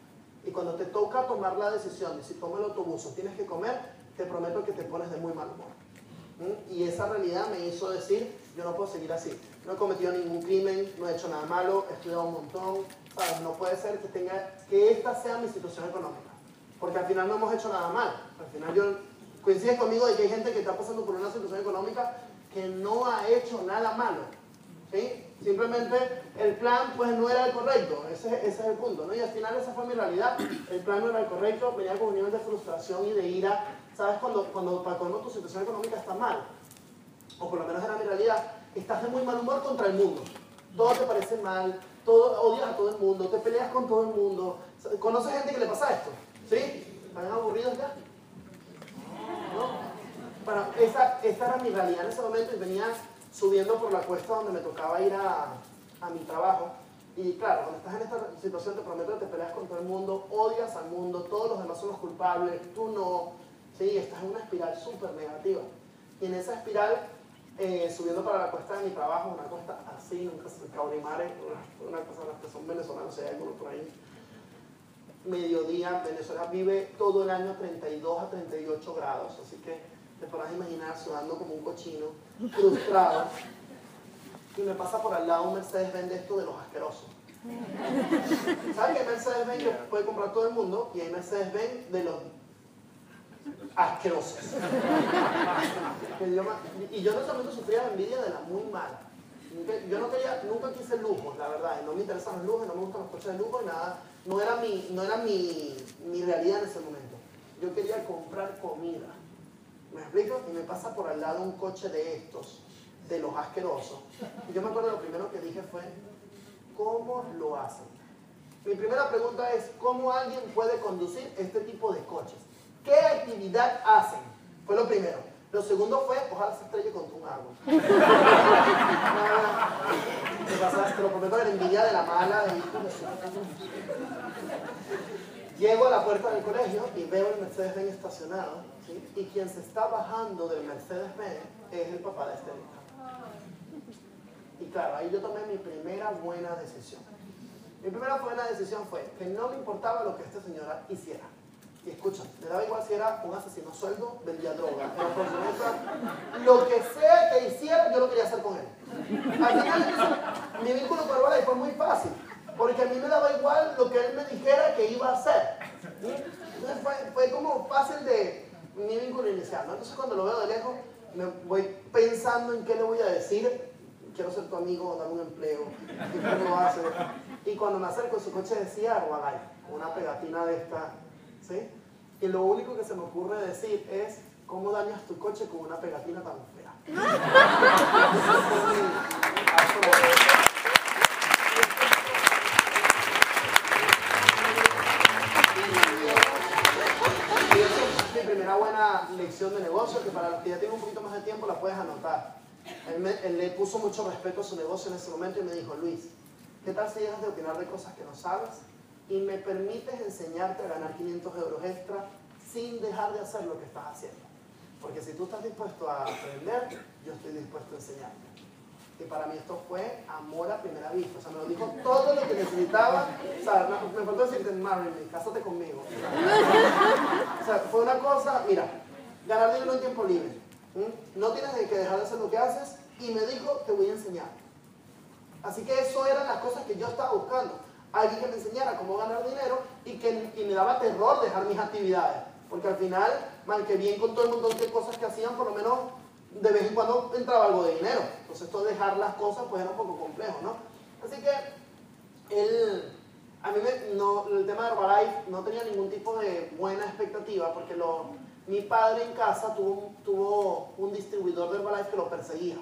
Y cuando te toca tomar la decisión de si tomo el autobús o tienes que comer, te prometo que te pones de muy mal humor. Y esa realidad me hizo decir, yo no puedo seguir así. No he cometido ningún crimen, no he hecho nada malo, he estudiado un montón, ¿sabes? No puede ser que esta sea mi situación económica. Porque al final no hemos hecho nada mal. Al final coincides conmigo de que hay gente que está pasando por una situación económica que no ha hecho nada malo. ¿Sí? Simplemente el plan pues no era el correcto, ese es el punto, ¿no? Y al final esa fue mi realidad, el plan no era el correcto, venía con un nivel de frustración y de ira, ¿sabes? Cuando tu situación económica está mal, o por lo menos era mi realidad, estás de muy mal humor contra el mundo, todo te parece mal, odias a todo el mundo, te peleas con todo el mundo. ¿Conoces gente que le pasa esto? ¿Sí? ¿Están aburridos ya? ¿No? Bueno, esta era mi realidad en ese momento y venía subiendo por la cuesta donde me tocaba ir a mi trabajo. Y claro, cuando estás en esta situación te prometo que te peleas con todo el mundo, odias al mundo, todos los demás son los culpables, tú no. Sí, estás en una espiral súper negativa. Y en esa espiral, subiendo para la cuesta de mi trabajo, una cuesta así, Caurimare, una cosa de las que son venezolanos, hay algunos por ahí. Mediodía, Venezuela vive todo el año 32 a 38 grados, así que te podrás imaginar sudando como un cochino, frustrado, y me pasa por al lado un Mercedes-Benz de esto de los asquerosos. ¿Sabes que hay Mercedes-Benz que puede comprar todo el mundo? Y hay Mercedes-Benz de los asquerosos. Y yo en ese momento sufría la envidia de la muy mala. Yo nunca quise lujos, la verdad, y no me interesan los lujos, no me gustan los coches de lujo y nada, no era mi realidad en ese momento. Yo quería comprar comida. ¿Me explico? Y me pasa por al lado un coche de estos, de los asquerosos. Y yo me acuerdo lo primero que dije fue, ¿cómo lo hacen? Mi primera pregunta es, ¿cómo alguien puede conducir este tipo de coches? ¿Qué actividad hacen? Fue lo primero. Lo segundo fue, ojalá se estrelle contra un árbol. Te lo prometo, la envidia de la mala. Llego a la puerta del colegio y veo el Mercedes-Benz estacionado, ¿sí? Y quien se está bajando del Mercedes-Benz es el papá de Estelita. Y claro, ahí yo tomé mi primera buena decisión. Mi primera buena decisión fue que no me importaba lo que esta señora hiciera. Y escucha, me daba igual si era un asesino sueldo, vendía droga, era proxeneta, lo que sea que hiciera, yo lo quería hacer con él. Al final, mi vínculo con Herbalife fue muy fácil. Porque a mí me daba igual lo que él me dijera que iba a hacer. ¿Sí? Entonces fue como fácil de mi vínculo inicial, ¿no? Entonces cuando lo veo de lejos, me voy pensando en qué le voy a decir. Quiero ser tu amigo, dame un empleo. ¿Y cómo lo hace? Y cuando me acerco, su coche decía Herbalife, una pegatina de esta, ¿sí? Y lo único que se me ocurre decir es, ¿cómo dañas tu coche con una pegatina tan fea? Primera buena lección de negocio, que para los que ya tienen un poquito más de tiempo la puedes anotar. Él le puso mucho respeto a su negocio en ese momento y me dijo, Luis, ¿qué tal si dejas de opinar de cosas que no sabes y me permites enseñarte a ganar 500 euros extra sin dejar de hacer lo que estás haciendo? Porque si tú estás dispuesto a aprender, yo estoy dispuesto a enseñarte. Y para mí esto fue amor a primera vista. O sea, me lo dijo todo lo que necesitaba. O sea, me faltó decirte, Marilyn, cásate conmigo. O sea, fue una cosa, mira, ganar dinero en tiempo libre. No tienes que dejar de hacer lo que haces. Y me dijo, te voy a enseñar. Así que eso eran las cosas que yo estaba buscando. Alguien que me enseñara cómo ganar dinero y me daba terror dejar mis actividades. Porque al final, man, que bien con todo el montón de cosas que hacían, por lo menos de vez en cuando entraba algo de dinero. Entonces esto de dejar las cosas pues era un poco complejo, ¿no? Así que a mí el tema de Herbalife no tenía ningún tipo de buena expectativa porque mi padre en casa tuvo un distribuidor de Herbalife que lo perseguía.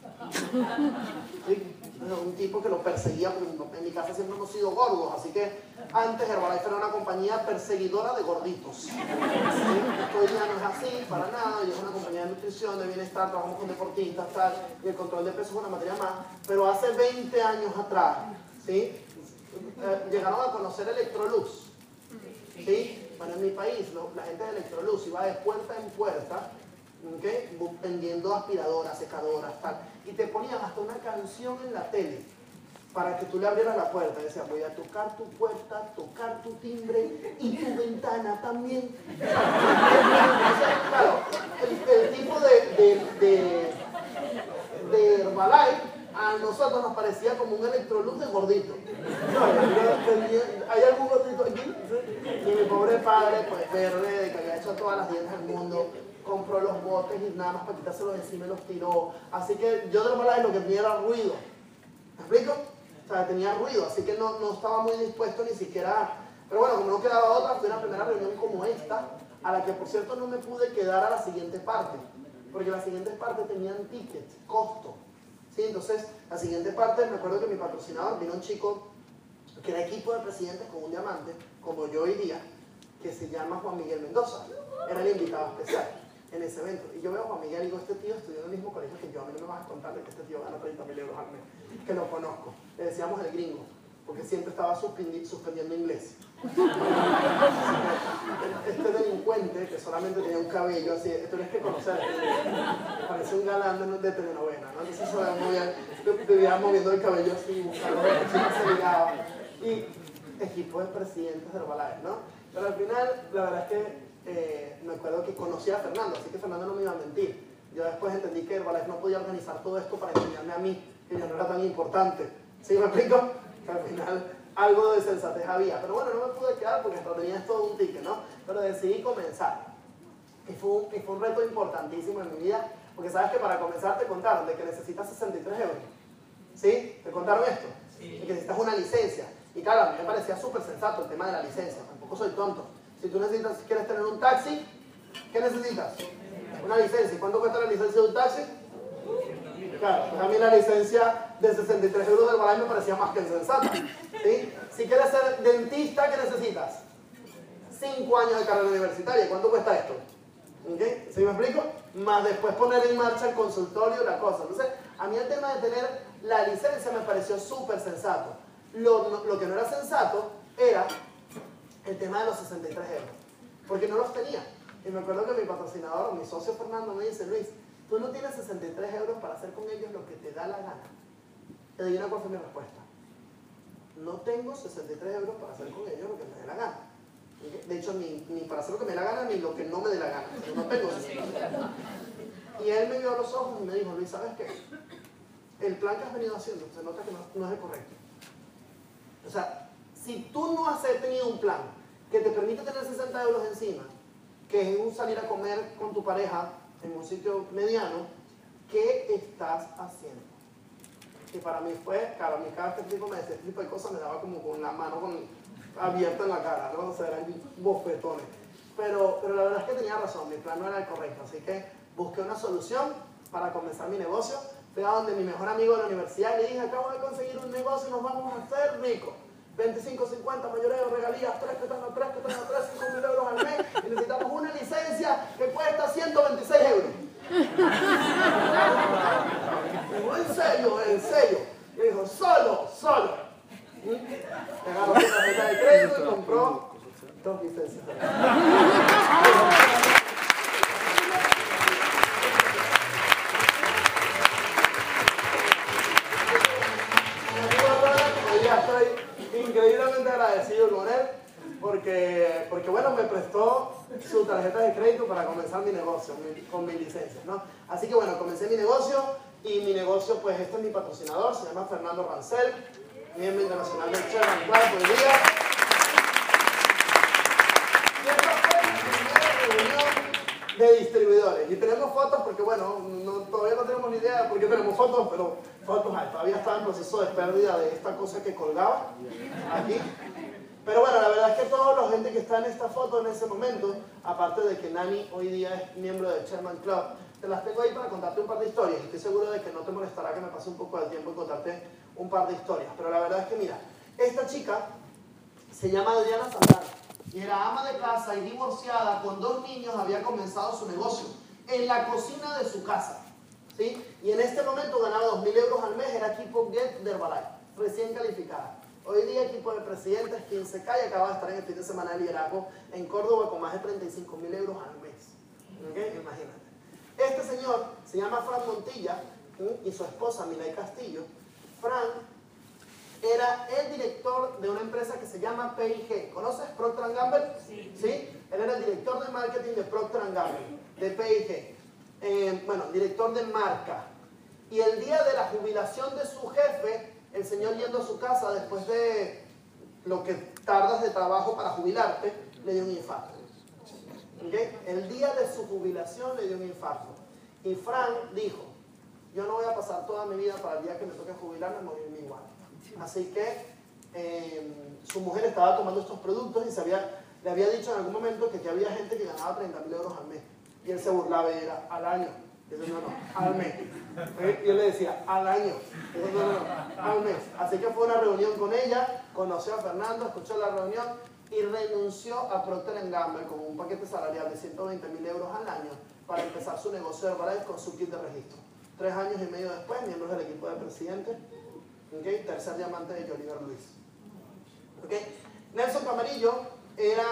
¿Sí? Un tipo que lo perseguía, porque en mi casa siempre hemos sido gordos, así que antes Herbalife era una compañía perseguidora de gorditos. ¿Sí? Hoy día no es así, para nada, y es una compañía de nutrición, de bienestar, trabajamos con deportistas, tal, y el control de peso es una materia más, pero hace 20 años atrás, ¿sí? Llegaron a conocer Electrolux. ¿Sí? Bueno, en mi país, la gente de Electrolux iba de puerta en puerta, ¿okay? Vendiendo aspiradoras, secadoras, tal, y te ponían hasta una canción en la tele para que tú le abrieras la puerta. Decía, voy a tocar tu puerta, tocar tu timbre y tu ventana también. Claro, el tipo de Herbalife a nosotros nos parecía como un Electrolux de gordito. ¿Hay algún gordito aquí? Y mi pobre padre, pues verde, que había hecho todas las dietas del mundo, compró los botes y nada más para quitárselos de encima y los tiró. Así que yo de Herbalife lo que tenía era ruido. ¿Me explico? O sea, tenía ruido, así que no estaba muy dispuesto ni siquiera. Pero bueno, como no quedaba otra, fue una primera reunión como esta, a la que por cierto no me pude quedar a la siguiente parte, porque las siguientes partes tenían tickets, costo. ¿Sí? Entonces, la siguiente parte, me acuerdo que mi patrocinador vino un chico que era equipo de presidentes con un diamante, como yo hoy día, que se llama Juan Miguel Mendoza. Era el invitado especial en ese evento. Y yo veo a Juan Miguel y digo, este tío estudió en el mismo colegio que yo, a mí no me vas a contar de que este tío gana 30.000 euros al mes, que lo conozco. Le decíamos el gringo, porque siempre estaba suspendiendo inglés. Este delincuente que solamente tenía un cabello así, esto no es que conocer, parece un galán de telenovela, ¿no? Entonces vivía moviendo el cabello así, buscando la chica se ligaba. Y equipo de presidentes de Herbalife, ¿no? Pero al final, la verdad es que me acuerdo que conocí a Fernando, así que Fernando no me iba a mentir. Yo después entendí que Herbalife no podía organizar todo esto para enseñarme a mí, que yo no era tan importante. ¿Sí me explico? Que al final algo de sensatez había. Pero bueno, no me pude quedar porque hasta tenía todo un ticket, ¿no? Pero decidí comenzar. Y fue un reto importantísimo en mi vida, porque sabes que para comenzar te contaron de que necesitas 63 euros. ¿Sí? ¿Te contaron esto? Sí. Y que necesitas una licencia. Y claro, a mí me parecía súper sensato el tema de la licencia. Tampoco soy tonto. Si tú quieres tener un taxi, ¿qué necesitas? Una licencia. ¿Y cuánto cuesta la licencia de un taxi? Claro, pues a mí la licencia de 63 euros del Herbalife me parecía más que sensata. ¿Sí? Si quieres ser dentista, ¿qué necesitas? 5 años de carrera universitaria. ¿Cuánto cuesta esto? ¿Okay? ¿Sí me explico? Más después poner en marcha el consultorio y la cosa. Entonces, a mí el tema de tener la licencia me pareció súper sensato. Lo que no era sensato era el tema de los 63 euros. Porque no los tenía. Y me acuerdo que mi patrocinador, mi socio Fernando, me dice, Luis, tú no tienes 63 euros para hacer con ellos lo que te da la gana. Y adivina cuál fue mi respuesta. No tengo 63 euros para hacer con ellos lo que me dé la gana. De hecho, ni para hacer lo que me dé la gana, ni lo que no me dé la gana. No tengo 63 euros. Y él me vio a los ojos y me dijo, Luis, ¿sabes qué? El plan que has venido haciendo se nota que no es el correcto. O sea, si tú no has tenido un plan que te permite tener 60 euros encima, que es un salir a comer con tu pareja en un sitio mediano, ¿qué estás haciendo? Y para mí fue, claro, a mí cada vez que este tipo me decía este tipo de cosas me daba como con la mano abierta en la cara, ¿no? O sea, eran bofetones. Pero la verdad es que tenía razón, mi plan no era el correcto, así que busqué una solución para comenzar mi negocio. Fui a donde mi mejor amigo de la universidad y le dije, acabo de conseguir un negocio y nos vamos a hacer ricos. 25, 50, mayoreo, regalías, 3, 5.000 euros al mes y necesitamos una licencia que cuesta 126 euros. Digo, ¿en serio? ¿En serio? Y dijo, solo. Le agarró su tarjeta de crédito y compró 2 licencias. Estoy increíblemente agradecido con él porque bueno, me prestó su tarjeta de crédito para comenzar mi negocio con mis licencias, ¿no? Así que bueno, comencé mi negocio y mi negocio, pues este es mi patrocinador, se llama Fernando Rancel, miembro internacional del Sherman Club hoy día. Y esta fue mi primera reunión de distribuidores. Y tenemos fotos porque bueno, todavía no tenemos ni idea de por qué tenemos fotos, pero fotos hay. Todavía está en proceso de pérdida de esta cosa que colgaba aquí. Pero bueno, la verdad es que toda la gente que está en esta foto en ese momento, aparte de que Nani hoy día es miembro del Sherman Club, te las tengo ahí para contarte un par de historias. Y estoy seguro de que no te molestará que me pase un poco de tiempo en contarte un par de historias. Pero la verdad es que mira, esta chica se llama Adriana Santana y era ama de casa y divorciada, con 2 niños había comenzado su negocio en la cocina de su casa, ¿sí? Y en este momento ganaba 2.000 euros al mes, era equipo GET de Herbalife, recién calificada. Hoy día equipo de presidentes, 15K, y acaba de estar en el fin de semana de liderazgo en Córdoba con más de 35.000 euros al mes. ¿Okay? Imagínate. Este señor se llama Fran Montilla y su esposa Milay Castillo. Fran era el director de una empresa que se llama P&G. ¿Conoces Procter & Gamble? Sí. Él era el director de marketing de Procter & Gamble, de P&G. Bueno, director de marca. Y el día de la jubilación de su jefe, el señor yendo a su casa después de lo que tardas de trabajo para jubilarte, le dio un infarto. ¿Okay? El día de su jubilación le dio un infarto. Y Frank dijo, yo no voy a pasar toda mi vida para el día que me toque jubilarme, morirme igual. Así que su mujer estaba tomando estos productos y le había dicho en algún momento que había gente que ganaba 30.000 euros al mes. Y él se burlaba y era, al año. Y yo, no, al mes. Y él le decía, al año. Y yo, no, al mes. Así que fue a una reunión con ella, conoció a Fernando, escuchó la reunión y renunció a Procter & Gamble con un paquete salarial de 120.000 euros al año para empezar su negocio de Herbalife con su kit de registro. 3 años y medio después, miembros del equipo de presidente, ¿okay? Tercer diamante de Oliver Luis. ¿Okay? Nelson Camarillo era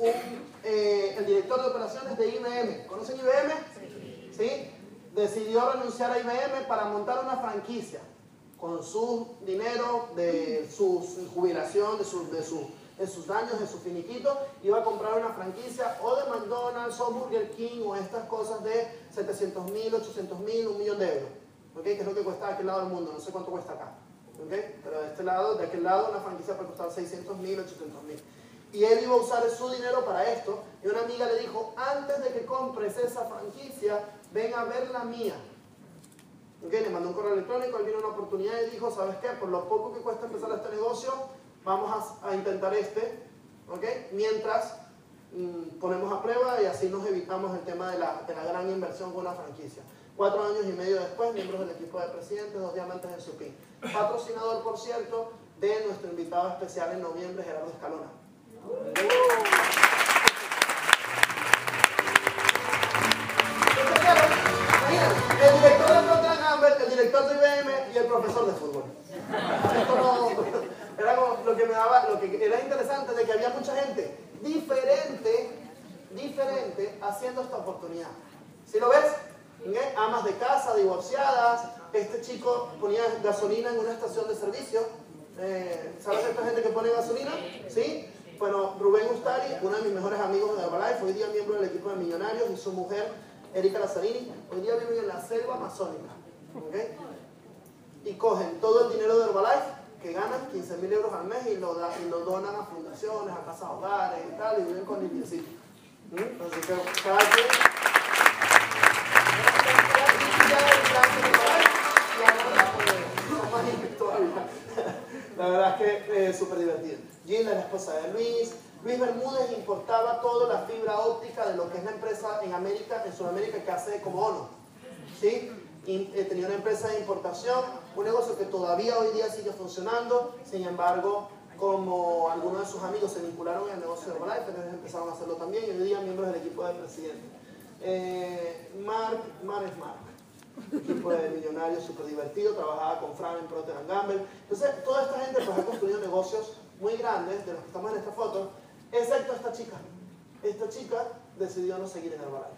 el director de operaciones de IBM. ¿Conocen IBM? ¿Sí? Decidió renunciar a IBM para montar una franquicia con su dinero de su jubilación, de sus daños, de su finiquito. Iba a comprar una franquicia o de McDonald's o Burger King o estas cosas de 700.000, 800.000, 1 millón de euros. ¿Okay? Que es lo que cuesta de aquel lado del mundo, no sé cuánto cuesta acá. ¿Okay? Pero de aquel lado una franquicia puede costar 600.000, 800.000. Y él iba a usar su dinero para esto. Y una amiga le dijo, antes de que compres esa franquicia, ven a ver la mía. ¿Okay? Le mandó un correo electrónico, él vino una oportunidad y dijo, ¿sabes qué? Por lo poco que cuesta empezar este negocio, vamos a intentar ¿okay? Mientras ponemos a prueba y así nos evitamos el tema de la gran inversión con una franquicia. 4 años y medio después, miembros del equipo de presidentes, 2 diamantes en su PIN. Patrocinador, por cierto, de nuestro invitado especial en noviembre, Gerardo Escalona. El director de Procter & Gamble, el director de IBM y el profesor de fútbol. Esto no, era como lo que era interesante de que había mucha gente diferente haciendo esta oportunidad. ¿Sí lo ves? ¿Okay? Amas de casa, divorciadas. Este chico ponía gasolina en una estación de servicio. ¿Sabes esta gente que pone gasolina? ¿Sí? Bueno, Rubén Ustari, uno de mis mejores amigos de Herbalife, hoy día miembro del equipo de Millonarios, y su mujer, Erika Lazzarini, hoy día viven en la selva amazónica. ¿Okay? Y cogen todo el dinero de Herbalife, que ganan 15.000 euros al mes, y lo donan a fundaciones, a casas hogares y tal, y viven con limpiecito. Así que cada quien... La verdad es que es súper divertido. Gilda es la esposa de Luis. Luis Bermúdez importaba toda la fibra óptica de lo que es la empresa en América, en Sudamérica, que hace como ONU. ¿Sí? Y tenía una empresa de importación, un negocio que todavía hoy día sigue funcionando. Sin embargo, como algunos de sus amigos se vincularon al negocio de Herbalife, entonces empezaron a hacerlo también, y hoy día miembros del equipo de presidente. Mark es Mark. Equipo de Millonarios súper divertido, trabajaba con Fran en Procter & Gamble. Entonces, toda esta gente pues, ha construido negocios muy grandes, de los que estamos en esta foto, excepto esta chica. Esta chica decidió no seguir en Herbalife.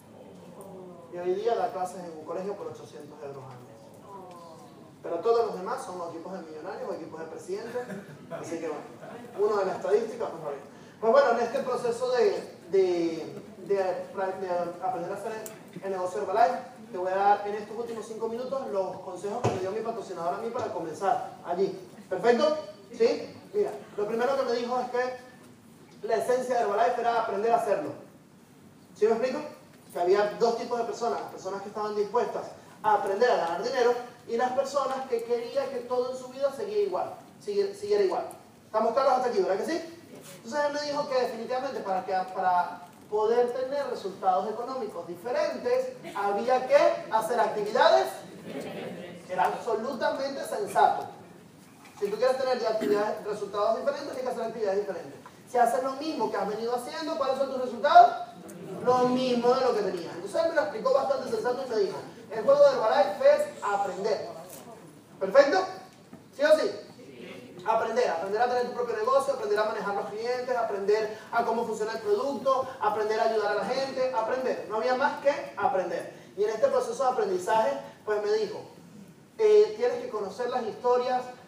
Y hoy día da clases en un colegio por 800 euros al mes. Pero todos los demás son los equipos de Millonarios o equipos de presidentes. Así que bueno, uno de las estadísticas, pues bueno, en este proceso de aprender a hacer el negocio Herbalife, te voy a dar en estos últimos 5 minutos los consejos que me dio mi patrocinador a mí para comenzar allí. ¿Perfecto? ¿Sí? Mira, lo primero que me dijo es que la esencia de Herbalife era aprender a hacerlo. ¿Sí me explico? Que había 2 tipos de personas. Las personas que estaban dispuestas a aprender a ganar dinero y las personas que querían que todo en su vida siguiera igual. ¿Estamos claros hasta aquí, verdad que sí? Entonces él me dijo que definitivamente para poder tener resultados económicos diferentes, había que hacer actividades. Era absolutamente sensato. Si tú quieres tener resultados diferentes, tienes que hacer actividades diferentes. Si haces lo mismo que has venido haciendo, ¿cuáles son tus resultados? Lo mismo de lo que tenías. Entonces él me lo explicó bastante sensato y me dijo, el juego de Herbalife es aprender. ¿Perfecto? ¿Sí o sí? Aprender a tener tu propio negocio, aprender a manejar los clientes, aprender a cómo funciona el producto, aprender a ayudar a la gente, aprender. No había más que aprender. Y en este proceso de aprendizaje, pues me dijo, tienes que conocer las historias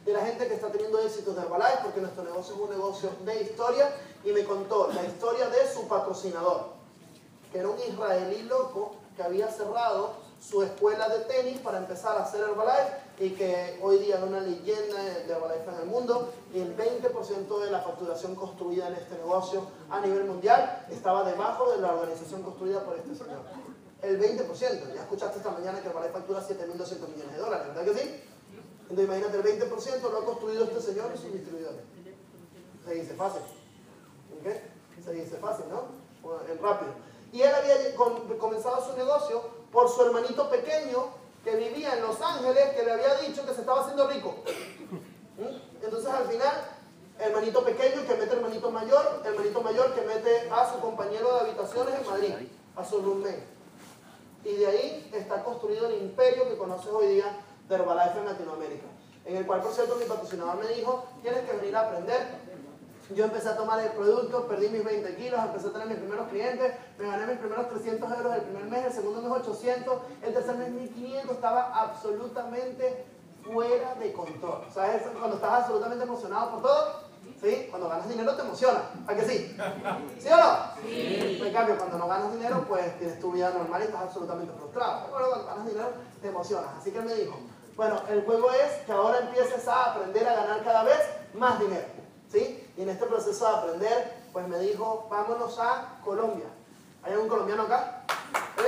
de la gente que está teniendo éxitos de Herbalife, porque nuestro negocio es un negocio de historia, y me contó la historia de su patrocinador, que era un israelí loco que había cerrado su escuela de tenis para empezar a hacer Herbalife y que hoy día es una leyenda de Herbalife en el mundo, y el 20% de la facturación construida en este negocio a nivel mundial estaba debajo de la organización construida por este señor. El 20%, ya escuchaste esta mañana que Herbalife factura 7.200 millones de dólares, ¿verdad que sí? Entonces imagínate, el 20% lo ha construido este señor y sus distribuidores. Se dice fácil. ¿Okay? Se dice fácil, ¿no? Rápido. Y él había comenzado su negocio por su hermanito pequeño que vivía en Los Ángeles, que le había dicho que se estaba haciendo rico. Entonces al final, hermanito pequeño que mete hermanito mayor que mete a su compañero de habitaciones en Madrid, a su roommate. Y de ahí está construido el imperio que conoces hoy día de Herbalife en Latinoamérica, en el cual, por cierto, mi patrocinador me dijo, tienes que venir a aprender. Yo empecé a tomar el producto, perdí mis 20 kilos, empecé a tener mis primeros clientes, me gané mis primeros 300 euros el primer mes, el segundo mes 800, el tercer mes 1500, estaba absolutamente fuera de control. ¿Sabes? Cuando estás absolutamente emocionado por todo, ¿sí? Cuando ganas dinero te emociona, ¿a que sí? ¿Sí o no? Sí. En cambio, cuando no ganas dinero, pues tienes tu vida normal y estás absolutamente frustrado. Pero cuando ganas dinero te emocionas. Así que él me dijo, bueno, el juego es que ahora empieces a aprender a ganar cada vez más dinero, ¿sí? Y en este proceso de aprender, pues me dijo, vámonos a Colombia. ¿Hay algún colombiano acá? ¿Sí?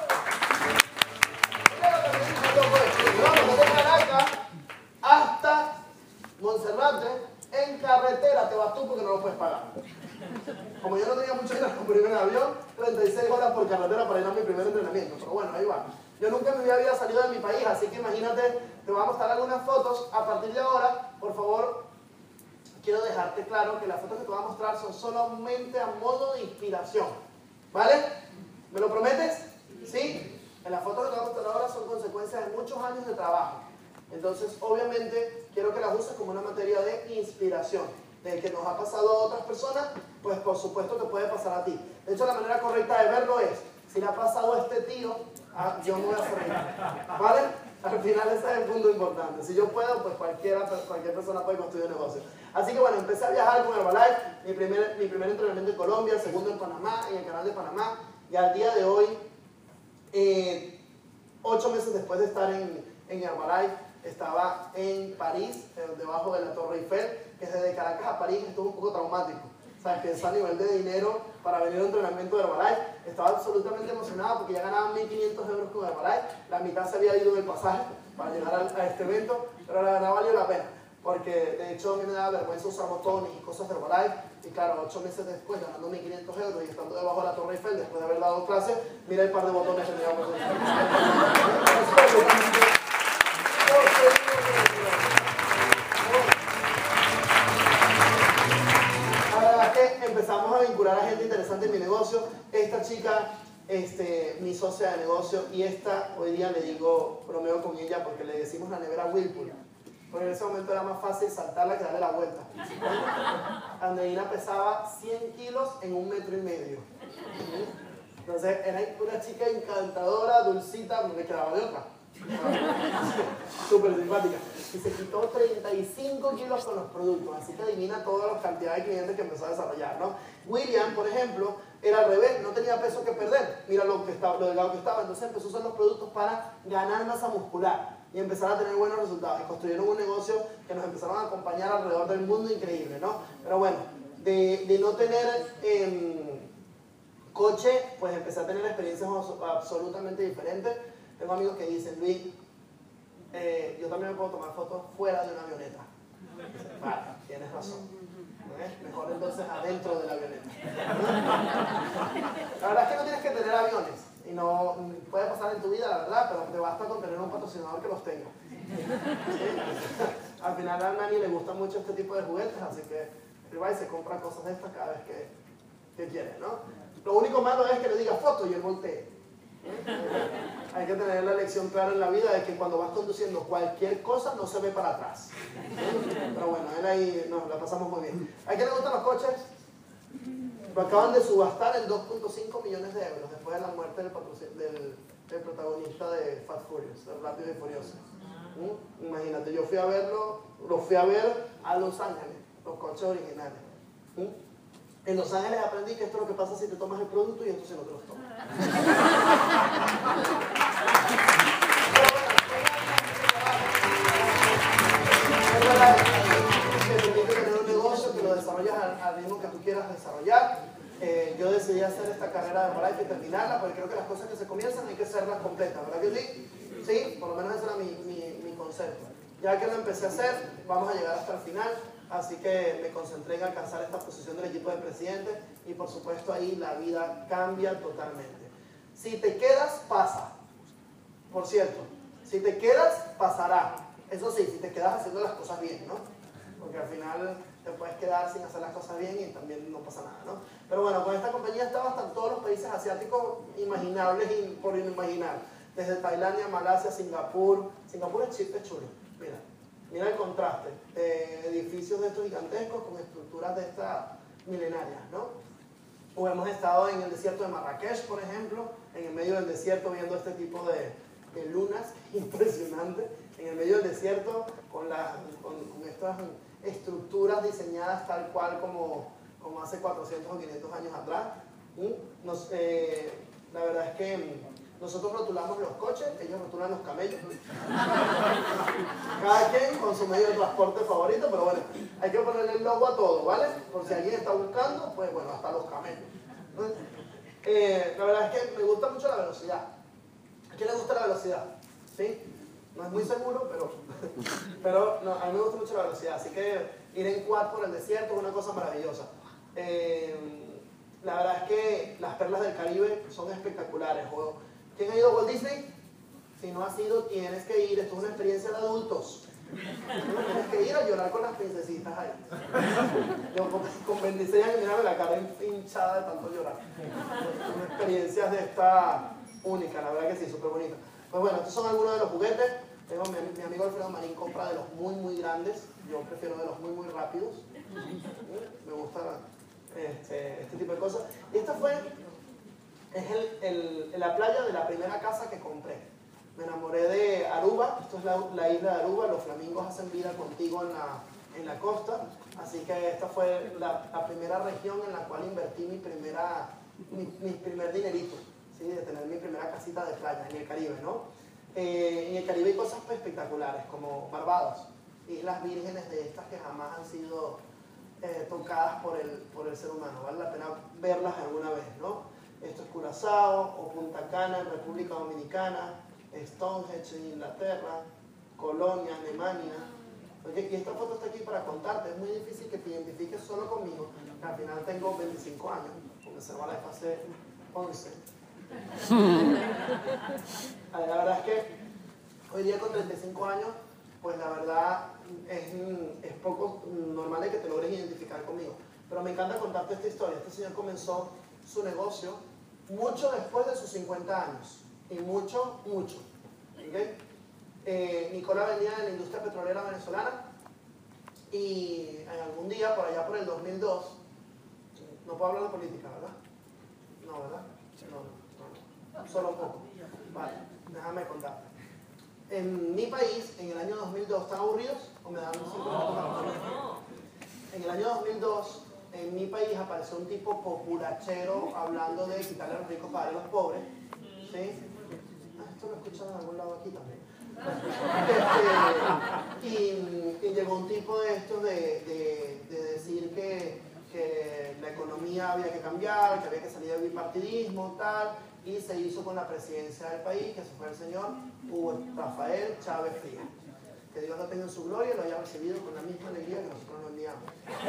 Vamos desde Caracas hasta Monserrate, en carretera, te vas tú porque no lo puedes pagar. Como yo no tenía mucho dinero para irme en avión, 36 horas por carretera para ir a mi primer entrenamiento. Pero bueno, ahí va. Yo nunca en mi vida había salido de mi país, así que imagínate, te voy a mostrar algunas fotos. A partir de ahora, por favor, quiero dejarte claro que las fotos que te voy a mostrar son solamente a modo de inspiración. ¿Vale? ¿Me lo prometes? ¿Sí? En las fotos que te voy a mostrar ahora son consecuencias de muchos años de trabajo. Entonces, obviamente, quiero que las uses como una materia de inspiración. De que nos ha pasado a otras personas, pues por supuesto te puede pasar a ti. De hecho, la manera correcta de verlo es, si le ha pasado a este tío, yo me voy a hacer rico. ¿Vale? Al final ese es el punto importante. Si yo puedo, pues cualquier persona puede construir un negocio. Así que bueno, empecé a viajar con Herbalife, mi primer entrenamiento en Colombia, el segundo en Panamá, en el canal de Panamá, y al día de hoy, 8 meses después de estar en Herbalife, estaba en París, debajo de la Torre Eiffel, que desde Caracas a París estuvo un poco traumático. ¿Sabes? Pensar a nivel de dinero para venir a un entrenamiento de Herbalife. Estaba absolutamente emocionado porque ya ganaba 1.500 euros con Herbalife. La mitad se había ido del pasaje para llegar a este evento, pero la verdad valió la pena. Porque de hecho a mí me daba vergüenza usar botones y cosas de Herbalife. Y claro, 8 meses después, ganando 1.500 euros y estando debajo de la Torre Eiffel, después de haber dado clase, mira el par de botones que me daba. Empezamos a vincular a gente interesante en mi negocio. Esta chica, mi socia de negocio, y esta, hoy día le digo, bromeo con ella porque le decimos la nevera Whirlpool, porque en ese momento era más fácil saltarla que darle la vuelta. Andreina pesaba 100 kilos en 1,5 metros. Entonces era una chica encantadora, dulcita, me quedaba de otra. Súper simpática. Y se quitó 35 kilos con los productos, así que adivina todas las cantidades de clientes que empezó a desarrollar, ¿no? William, por ejemplo, era al revés, no tenía peso que perder, mira lo delgado que estaba, entonces empezó a usar los productos para ganar masa muscular y empezar a tener buenos resultados, y construyeron un negocio que nos empezaron a acompañar alrededor del mundo, increíble, ¿no? Pero bueno, de no tener coche, pues empecé a tener experiencias absolutamente diferentes. Tengo amigos que dicen, Luis, yo también me puedo tomar fotos fuera de una avioneta. Vale, tienes razón. Mejor entonces adentro de la avioneta. La verdad es que no tienes que tener aviones. Y no puede pasar en tu vida, la verdad, pero te basta con tener un patrocinador que los tenga. ¿Sí? Al final a Nani le gusta mucho este tipo de juguetes, así que él va y se compra cosas de estas cada vez que quiere, ¿no? Lo único malo es que le diga foto y él voltee. Hay que tener la lección clara en la vida de que cuando vas conduciendo cualquier cosa no se ve para atrás. Pero bueno, él ahí nos la pasamos muy bien. ¿A quién le gustan los coches? Lo acaban de subastar en 2.5 millones de euros después de la muerte del protagonista de Fast Furious, de Rápido y Furioso. Imagínate, yo fui a verlo, los fui a ver a Los Ángeles, los coches originales. En Los Ángeles aprendí que esto es lo que pasa si te tomas el producto y entonces no te los tomas. Que tú tienes que tener un negocio, que lo desarrollas al ritmo que tú quieras desarrollar. Yo decidí hacer esta carrera de Herbalife y terminarla, porque creo que las cosas que se comienzan hay que hacerlas completas, ¿verdad que sí? Sí, por lo menos ese era mi concepto. Ya que lo empecé a hacer, vamos a llegar hasta el final, así que me concentré en alcanzar esta posición del equipo de presidente y por supuesto ahí la vida cambia totalmente. Si te quedas, pasa. Por cierto, si te quedas, pasará. Eso sí, si te quedas haciendo las cosas bien, ¿no? Porque al final te puedes quedar sin hacer las cosas bien y también no pasa nada, ¿no? Pero bueno, con esta compañía estaba hasta en todos los países asiáticos imaginables y por inimaginar. Desde Tailandia, Malasia, Singapur. Singapur es chulo. Mira el contraste. Edificios de estos gigantescos con estructuras de estas milenarias, ¿no? O hemos estado en el desierto de Marrakech, por ejemplo, en el medio del desierto viendo este tipo de lunas, impresionante, en el medio del desierto con estas estructuras diseñadas tal cual como hace 400 o 500 años atrás. La verdad es que nosotros rotulamos los coches, ellos rotulan los camellos. Cada quien con su medio de transporte favorito, pero bueno, hay que ponerle el logo a todo, ¿vale? Por si alguien está buscando, pues bueno, hasta los camellos. La verdad es que me gusta mucho la velocidad. ¿A quién le gusta la velocidad? ¿Sí? No es muy seguro, pero no, a mí me gusta mucho la velocidad, así que ir en quad por el desierto es una cosa maravillosa. La verdad es que las perlas del Caribe son espectaculares. ¿Quién ha ido a Walt Disney? Si no has ido, tienes que ir. Esto es una experiencia de adultos. Tienes que ir a llorar con las princesitas ahí. Yo con 26 años, mírame la cara hinchada de tanto llorar. Son experiencias de esta única, la verdad que sí, súper bonita. Pues bueno, estos son algunos de los juguetes. Mi amigo Alfredo Marín compra de los muy, muy grandes. Yo prefiero de los muy, muy rápidos. Me gusta este tipo de cosas. Y esta es la playa de la primera casa que compré. Me enamoré de Aruba. Esto es la isla de Aruba. Los flamingos hacen vida contigo en la costa. Así que esta fue la primera región en la cual invertí mi primer dinerito, ¿sí? De tener mi primera casita de playa en el Caribe, ¿no? En el Caribe hay cosas espectaculares como Barbados, islas vírgenes de estas que jamás han sido tocadas por el ser humano. Vale la pena verlas alguna vez, ¿no? Esto es Curazao o Punta Cana en República Dominicana, Stonehenge en Inglaterra, Colonia, Alemania. Y esta foto está aquí para contarte. Es muy difícil que te identifiques solo conmigo, que al final tengo 25 años, porque Herbalife hace 11. La verdad es que hoy día con 35 años, pues la verdad es poco normal de que te logres identificar conmigo. Pero me encanta contarte esta historia. Este señor comenzó su negocio mucho después de sus 50 años. Y mucho. ¿Okay? Nicolás venía de la industria petrolera venezolana y en algún día, por allá por el 2002, no puedo hablar de política, ¿verdad? No, ¿verdad? No, solo un poco. Vale, déjame contarte. En mi país, en el año 2002, ¿están aburridos? ¿O me dan 5 minutos? En el año 2002, en mi país apareció un tipo populachero hablando de quitarle a los ricos para darle a los pobres. ¿Sí? Esto lo escuchan en algún lado aquí también. Y llegó un tipo de estos de decir que la economía había que cambiar, que había que salir del bipartidismo, tal, y se hizo con la presidencia del país, que se fue el señor Hugo Rafael Chávez Frías. Que Dios lo tenga en su gloria y lo haya recibido con la misma alegría que nosotros lo enviamos.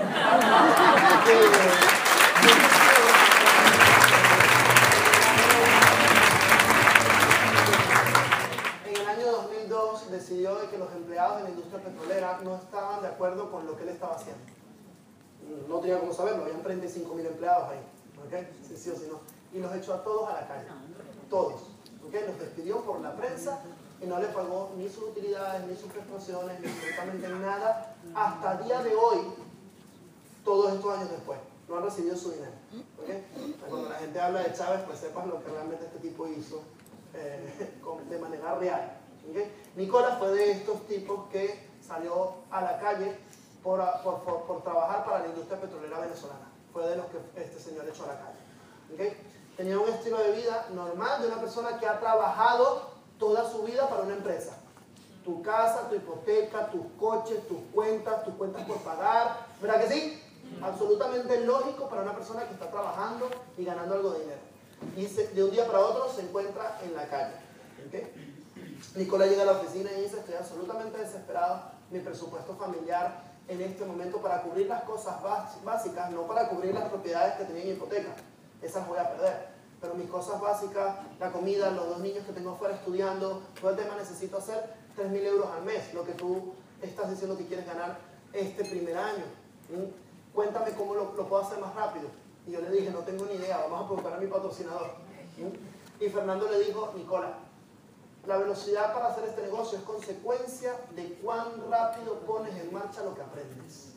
En el año 2002 decidió de que los empleados de la industria petrolera no estaban de acuerdo con lo que él estaba haciendo. No tenía cómo saberlo, habían 35.000 empleados ahí, ¿okay? Sí o sí no. Y los echó a todos a la calle, todos, ¿okay? Los despidió por la prensa y no le pagó ni sus utilidades, ni sus prestaciones, ni absolutamente nada, hasta el día de hoy, todos estos años después. No han recibido su dinero, ¿okay? Cuando la gente habla de Chávez, pues sepas lo que realmente este tipo hizo de manera real, ¿Okay? Nicola fue de estos tipos que salió a la calle por trabajar para la industria petrolera venezolana. Fue de los que este señor echó a la calle. ¿Okay? Tenía un estilo de vida normal de una persona que ha trabajado toda su vida para una empresa. Tu casa, tu hipoteca, tus coches, tus cuentas por pagar. ¿Verdad que sí? Absolutamente lógico para una persona que está trabajando y ganando algo de dinero. Y de un día para otro se encuentra en la calle. ¿Okay? Nicola llega a la oficina y dice: estoy absolutamente desesperado. Mi presupuesto familiar en este momento para cubrir las cosas básicas, no para cubrir las propiedades que tenía en hipoteca. Esas voy a perder. Pero mis cosas básicas, la comida, los 2 niños que tengo afuera estudiando, todo el tema, necesito hacer 3.000 euros al mes, lo que tú estás diciendo que quieres ganar este primer año. Cuéntame cómo lo puedo hacer más rápido. Y yo le dije: no tengo ni idea, vamos a preguntar a mi patrocinador. Y Fernando le dijo: Nicola, la velocidad para hacer este negocio es consecuencia de cuán rápido pones en marcha lo que aprendes.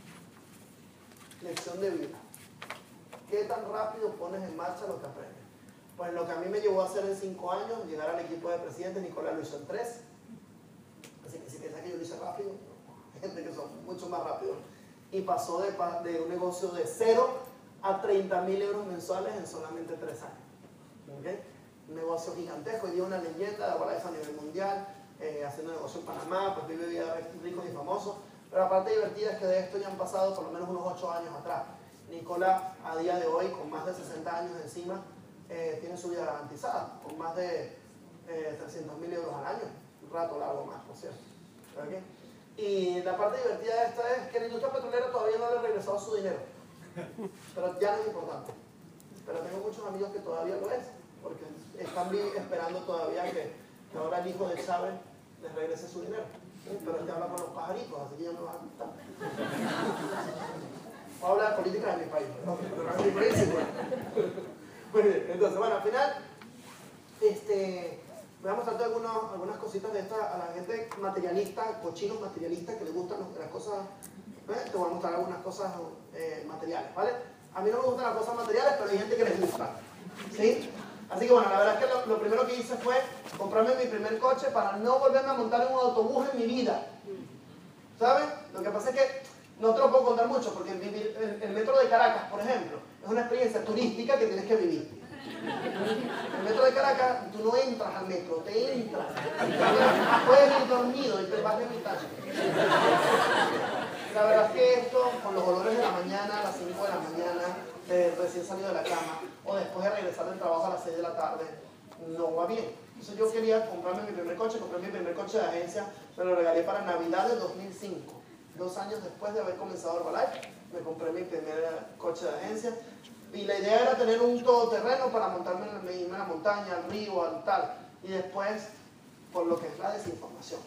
Lección de vida. ¿Qué tan rápido pones en marcha lo que aprendes? Pues lo que a mí me llevó a hacer en 5 años, llegar al equipo de presidentes, Nicola lo hizo en 3. Así que si piensas que yo lo hice rápido, hay gente que son mucho más rápidos. Y pasó de un negocio de 0 a 30.000 euros mensuales en solamente 3 años. ¿Okay? Un negocio gigantesco, y dio una leyenda de Herbalife a nivel mundial, haciendo negocio en Panamá, pues vive vida ricos y famosos. Pero la parte divertida es que de esto ya han pasado por lo menos unos 8 años atrás. Nicola, a día de hoy, con más de 60 años encima, tiene su vida garantizada, con más de 300.000 euros al año. Un rato largo más, por cierto. ¿Okay? Y la parte divertida de esta es que la industria petrolera todavía no le ha regresado su dinero. Pero ya no es importante. Pero tengo muchos amigos que todavía lo es, porque están esperando todavía que ahora el hijo de Chávez les regrese su dinero. Pero este habla con los pajaritos, así que ya me va a gustar. Voy a hablar de política de mi país, ¿no? Pero es mi príncipe. Muy bien, entonces, bueno, al final, voy a mostrarte algunas cositas de esta a la gente materialista, cochinos materialistas que les gustan las cosas. Te voy a mostrar algunas cosas materiales, ¿vale? A mí no me gustan las cosas materiales, pero hay gente que les gusta, ¿sí? Así que bueno, la verdad es que lo primero que hice fue comprarme mi primer coche para no volverme a montar en un autobús en mi vida. ¿Sabes? Lo que pasa es que no te lo puedo contar mucho, porque el metro de Caracas, por ejemplo, es una experiencia turística que tienes que vivir. El metro de Caracas, tú no entras al metro, te entras. Puedes ir dormido y te vas de mitad. La verdad es que esto, con los olores de la mañana, a las 5 de la mañana, recién salido de la cama, o después de regresar del trabajo a las 6 de la tarde, no va bien. Entonces yo quería comprarme mi primer coche, compré mi primer coche de agencia, me lo regalé para Navidad de 2005. 2 años después de haber comenzado Herbalife, me compré mi primer coche de agencia. Y la idea era tener un todoterreno para montarme en la montaña, al río, al tal. Y después, por lo que es la desinformación.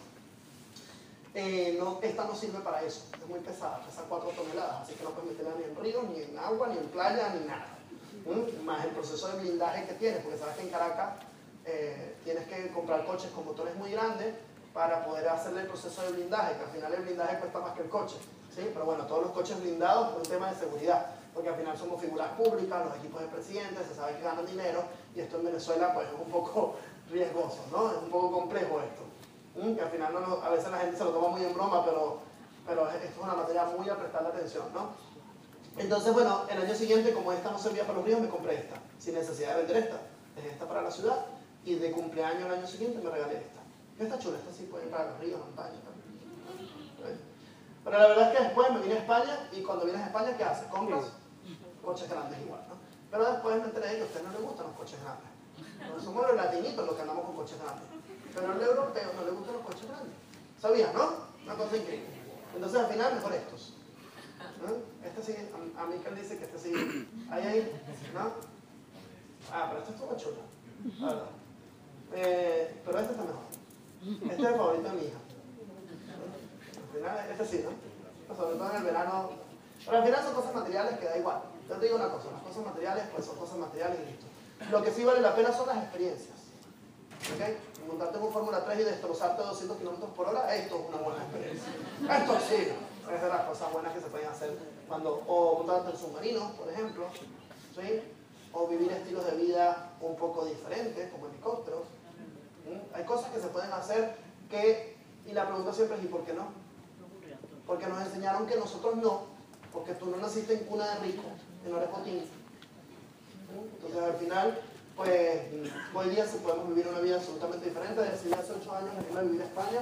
Esta no sirve para eso, es muy pesada, pesa 4 toneladas, así que no puedes meterla ni en río, ni en agua, ni en playa, ni nada. Más el proceso de blindaje que tienes, porque sabes que en Caracas tienes que comprar coches con motores muy grandes para poder hacerle el proceso de blindaje, que al final el blindaje cuesta más que el coche, ¿sí? Pero bueno, todos los coches blindados por un tema de seguridad, porque al final somos figuras públicas, los equipos de presidentes, se sabe que ganan dinero, y esto en Venezuela pues es un poco riesgoso, ¿no? Es un poco complejo esto, que al final a veces la gente se lo toma muy en broma, pero esto es una materia muy a prestarle atención, ¿no? Entonces, bueno, el año siguiente, como esta no servía para los ríos, me compré esta, sin necesidad de vender esta. Dejé esta para la ciudad, y de cumpleaños el año siguiente me regalé esta. Esta chula, esta sí puede ir para los ríos, montañas, también. Pero la verdad es que después me vine a España, y cuando vienes a España, ¿qué haces? Compras coches grandes igual, ¿no? Pero después me enteré de que a ustedes no les gustan los coches grandes. No somos los latinitos los que andamos con coches grandes. Pero al europeo no le gustan los coches grandes. ¿Sabías, no? Una cosa increíble. Entonces al final mejor estos. ¿No? Este sí, a mí que él dice que este sí. Ahí, ¿no? Ah, pero este estuvo chulo. La verdad. Pero este está mejor. Este es el favorito de mi hija. Al final, este sí, ¿no? Sobre todo en el verano. Pero al final son cosas materiales que da igual. Yo te digo una cosa, las cosas materiales pues son cosas materiales y listo. Lo que sí vale la pena son las experiencias. ¿Okay? Montarte en un Fórmula 3 y destrozarte 200 km/h, esto es una buena experiencia. Esto sí, es de las cosas buenas que se pueden hacer o montarte en submarinos, por ejemplo, ¿sí? O vivir estilos de vida un poco diferentes, como helicópteros. Hay cosas que que se pueden hacer y la pregunta siempre es ¿y por qué no? Porque nos enseñaron que nosotros no, porque tú no naciste en cuna de rico, en Orejotín. Entonces al final, pues hoy día sí podemos vivir una vida absolutamente diferente. Decidí hace 8 años venirme a vivir a España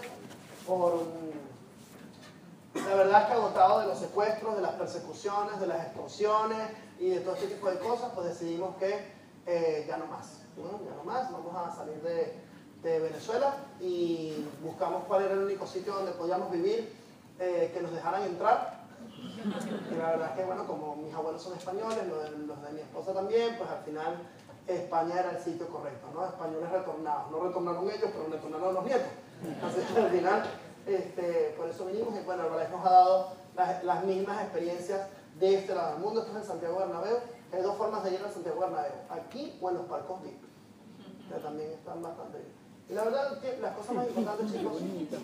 la verdad es que agotado de los secuestros, de las persecuciones, de las extorsiones y de todo este tipo de cosas, pues decidimos que ya no más, ¿no? Ya no más, vamos a salir de Venezuela y buscamos cuál era el único sitio donde podíamos vivir, que nos dejaran entrar. Y la verdad es que, bueno, como mis abuelos son españoles, los de mi esposa también, pues al final España era el sitio correcto, ¿no? Españoles retornados, no retornaron ellos, pero retornaron los nietos. Entonces al final, por eso vinimos y bueno, Herbalife nos ha dado las mismas experiencias de este lado del mundo. Esto es en Santiago Bernabéu. Hay 2 formas de ir a Santiago Bernabéu, aquí o en los palcos VIP, que también están bastante bien. Y la verdad, las cosas más importantes, chicos,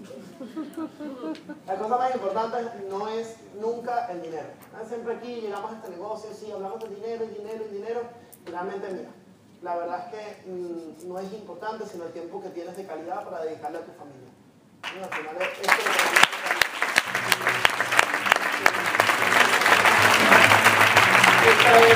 la cosa más importante no es nunca el dinero. Siempre aquí llegamos a este negocio, sí, hablamos de dinero y dinero y dinero, y realmente mira, la verdad es que no es importante, sino el tiempo que tienes de calidad para dedicarle a tu familia. Y al final esta es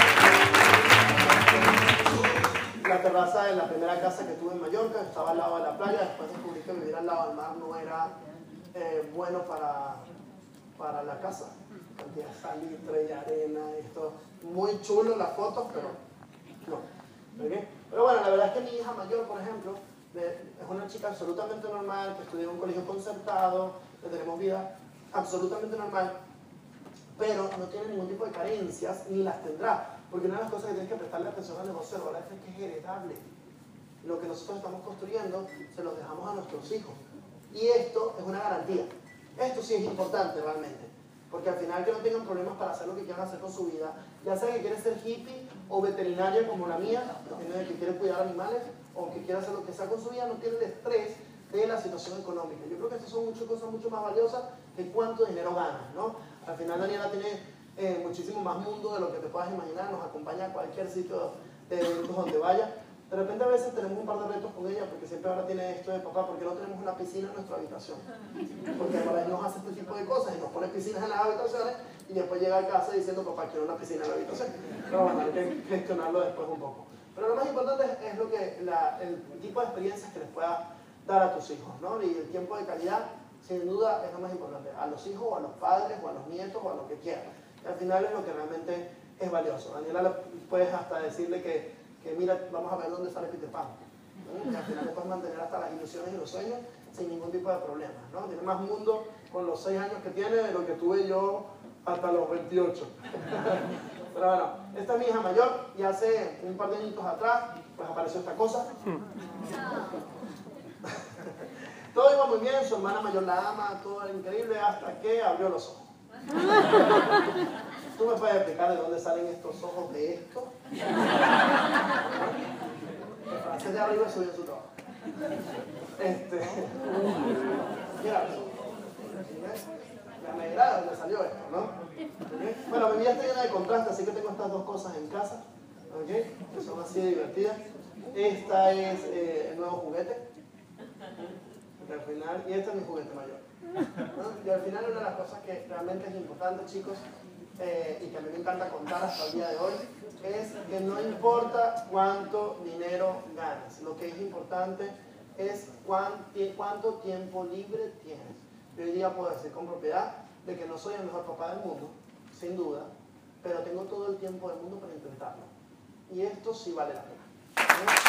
la terraza de la primera casa que tuve en Mallorca, estaba al lado de la playa. Después descubrí que vivir al lado del mar no era bueno para la casa. Cantidad de salitre y arena, esto. Muy chulo las fotos, pero no. ¿Okay? Pero bueno, la verdad es que mi hija mayor, por ejemplo, es una chica absolutamente normal, que estudia en un colegio concertado, que tenemos vida absolutamente normal, pero no tiene ningún tipo de carencias, ni las tendrá. Porque una de las cosas que tienes que prestarle atención al negocio de Herbalife es que es heredable. Lo que nosotros estamos construyendo se lo dejamos a nuestros hijos. Y esto es una garantía. Esto sí es importante realmente. Porque al final que no tengan problemas para hacer lo que quieran hacer con su vida, ya sea que quiere ser hippie o veterinaria como la mía, que quiere cuidar animales, o que quiere hacer lo que sea con su vida, no tiene el estrés de la situación económica. Yo creo que estas son cosas mucho más valiosas que cuánto dinero ganas, ¿no? Al final Daniela tiene muchísimo más mundo de lo que te puedas imaginar, nos acompaña a cualquier sitio de eventos donde vaya. De repente a veces tenemos un par de retos con ella, porque siempre ahora tiene esto de papá, porque no tenemos una piscina en nuestra habitación. Porque ahora nos hace este tipo de cosas y nos pone piscinas en las habitaciones y después llega a casa diciendo papá quiero una piscina en la habitación. Pero bueno, hay que gestionarlo después un poco. Pero lo más importante es lo que el tipo de experiencias que les pueda dar a tus hijos, ¿no? Y el tiempo de calidad, sin duda, es lo más importante. A los hijos, o a los padres, o a los nietos, o a lo que quieran. Y al final es lo que realmente es valioso. Daniela puedes hasta decirle que mira, vamos a ver dónde sale Peter Pan. ¿No? Y al final le puedes mantener hasta las ilusiones y los sueños sin ningún tipo de problema, ¿no? Tiene más mundo con los 6 años que tiene de lo que tuve yo hasta los 28. Pero bueno, esta es mi hija mayor y hace un par de añitos atrás pues apareció esta cosa. Todo iba muy bien, su hermana mayor la ama, todo era increíble hasta que abrió los ojos. ¿Tú me puedes explicar de dónde salen estos ojos de esto? El francés de arriba subió su trabajo. Mira, la negra de donde salió esto, ¿no? ¿Okay? Bueno, mi vida está llena de contraste, así que tengo estas 2 cosas en casa, ¿okay? Que son así de divertidas. Esta es el nuevo juguete. Al final, y este es mi juguete mayor, ¿no? Y al final una de las cosas que realmente es importante, chicos, y que a mí me encanta contar hasta el día de hoy, es que no importa cuánto dinero ganas, lo que es importante es cuánto tiempo libre tienes. Yo hoy día puedo decir con propiedad de que no soy el mejor papá del mundo, sin duda, pero tengo todo el tiempo del mundo para intentarlo. Y esto sí vale la pena, ¿no?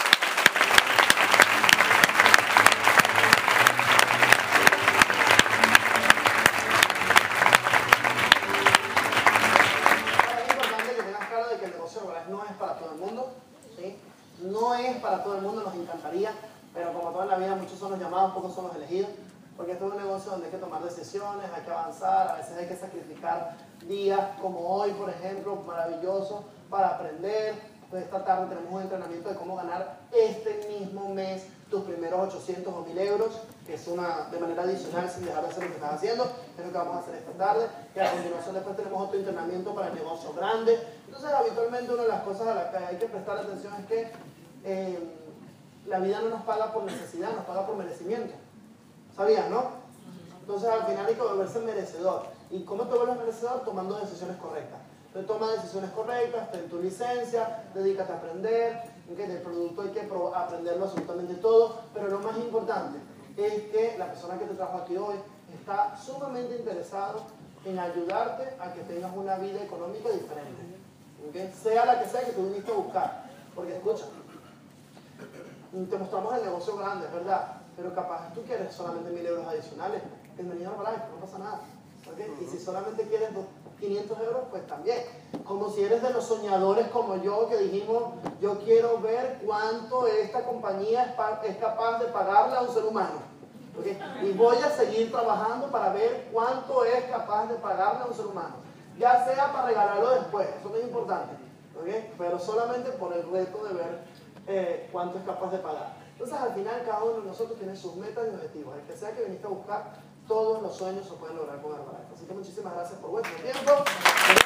No es para todo el mundo, ¿sí? No es para todo el mundo, nos encantaría, pero como toda la vida muchos son los llamados, pocos son los elegidos, porque esto es un negocio donde hay que tomar decisiones, hay que avanzar, a veces hay que sacrificar días como hoy, por ejemplo, maravilloso, para aprender. Entonces esta tarde tenemos un entrenamiento de cómo ganar este mismo mes tus primeros 800 o 1000 euros, que es de manera adicional sin dejar de hacer lo que estás haciendo, es lo que vamos a hacer esta tarde, y a continuación después tenemos otro entrenamiento para el negocio grande. Entonces habitualmente una de las cosas a las que hay que prestar atención es que la vida no nos paga por necesidad, nos paga por merecimiento. ¿Sabías, no? Entonces al final hay que volverse merecedor. ¿Y cómo te vuelves merecedor? Tomando decisiones correctas. Entonces toma decisiones correctas, ten tu licencia, dedícate a aprender, ¿okay? Del producto hay que aprenderlo absolutamente todo, pero lo más importante es que la persona que te trajo aquí hoy está sumamente interesado en ayudarte a que tengas una vida económica diferente. ¿Okay? Sea la que sea que tú viniste a buscar. Porque escucha, te mostramos el negocio grande, es verdad, pero capaz tú quieres solamente 1.000 euros adicionales. Bienvenido a Herbalife, no pasa nada. ¿Okay? Y si solamente quieres 500 euros, pues también. Como si eres de los soñadores como yo, que dijimos, yo quiero ver cuánto esta compañía es capaz de pagarle a un ser humano. ¿Okay? Y voy a seguir trabajando para ver cuánto es capaz de pagarle a un ser humano. Ya sea para regalarlo después, eso no es importante. ¿Okay? Pero solamente por el reto de ver cuánto es capaz de pagar. Entonces al final cada uno de nosotros tiene sus metas y objetivos. El que sea que viniste a buscar, todos los sueños se pueden lograr con Herbalife. Así que muchísimas gracias por vuestro tiempo.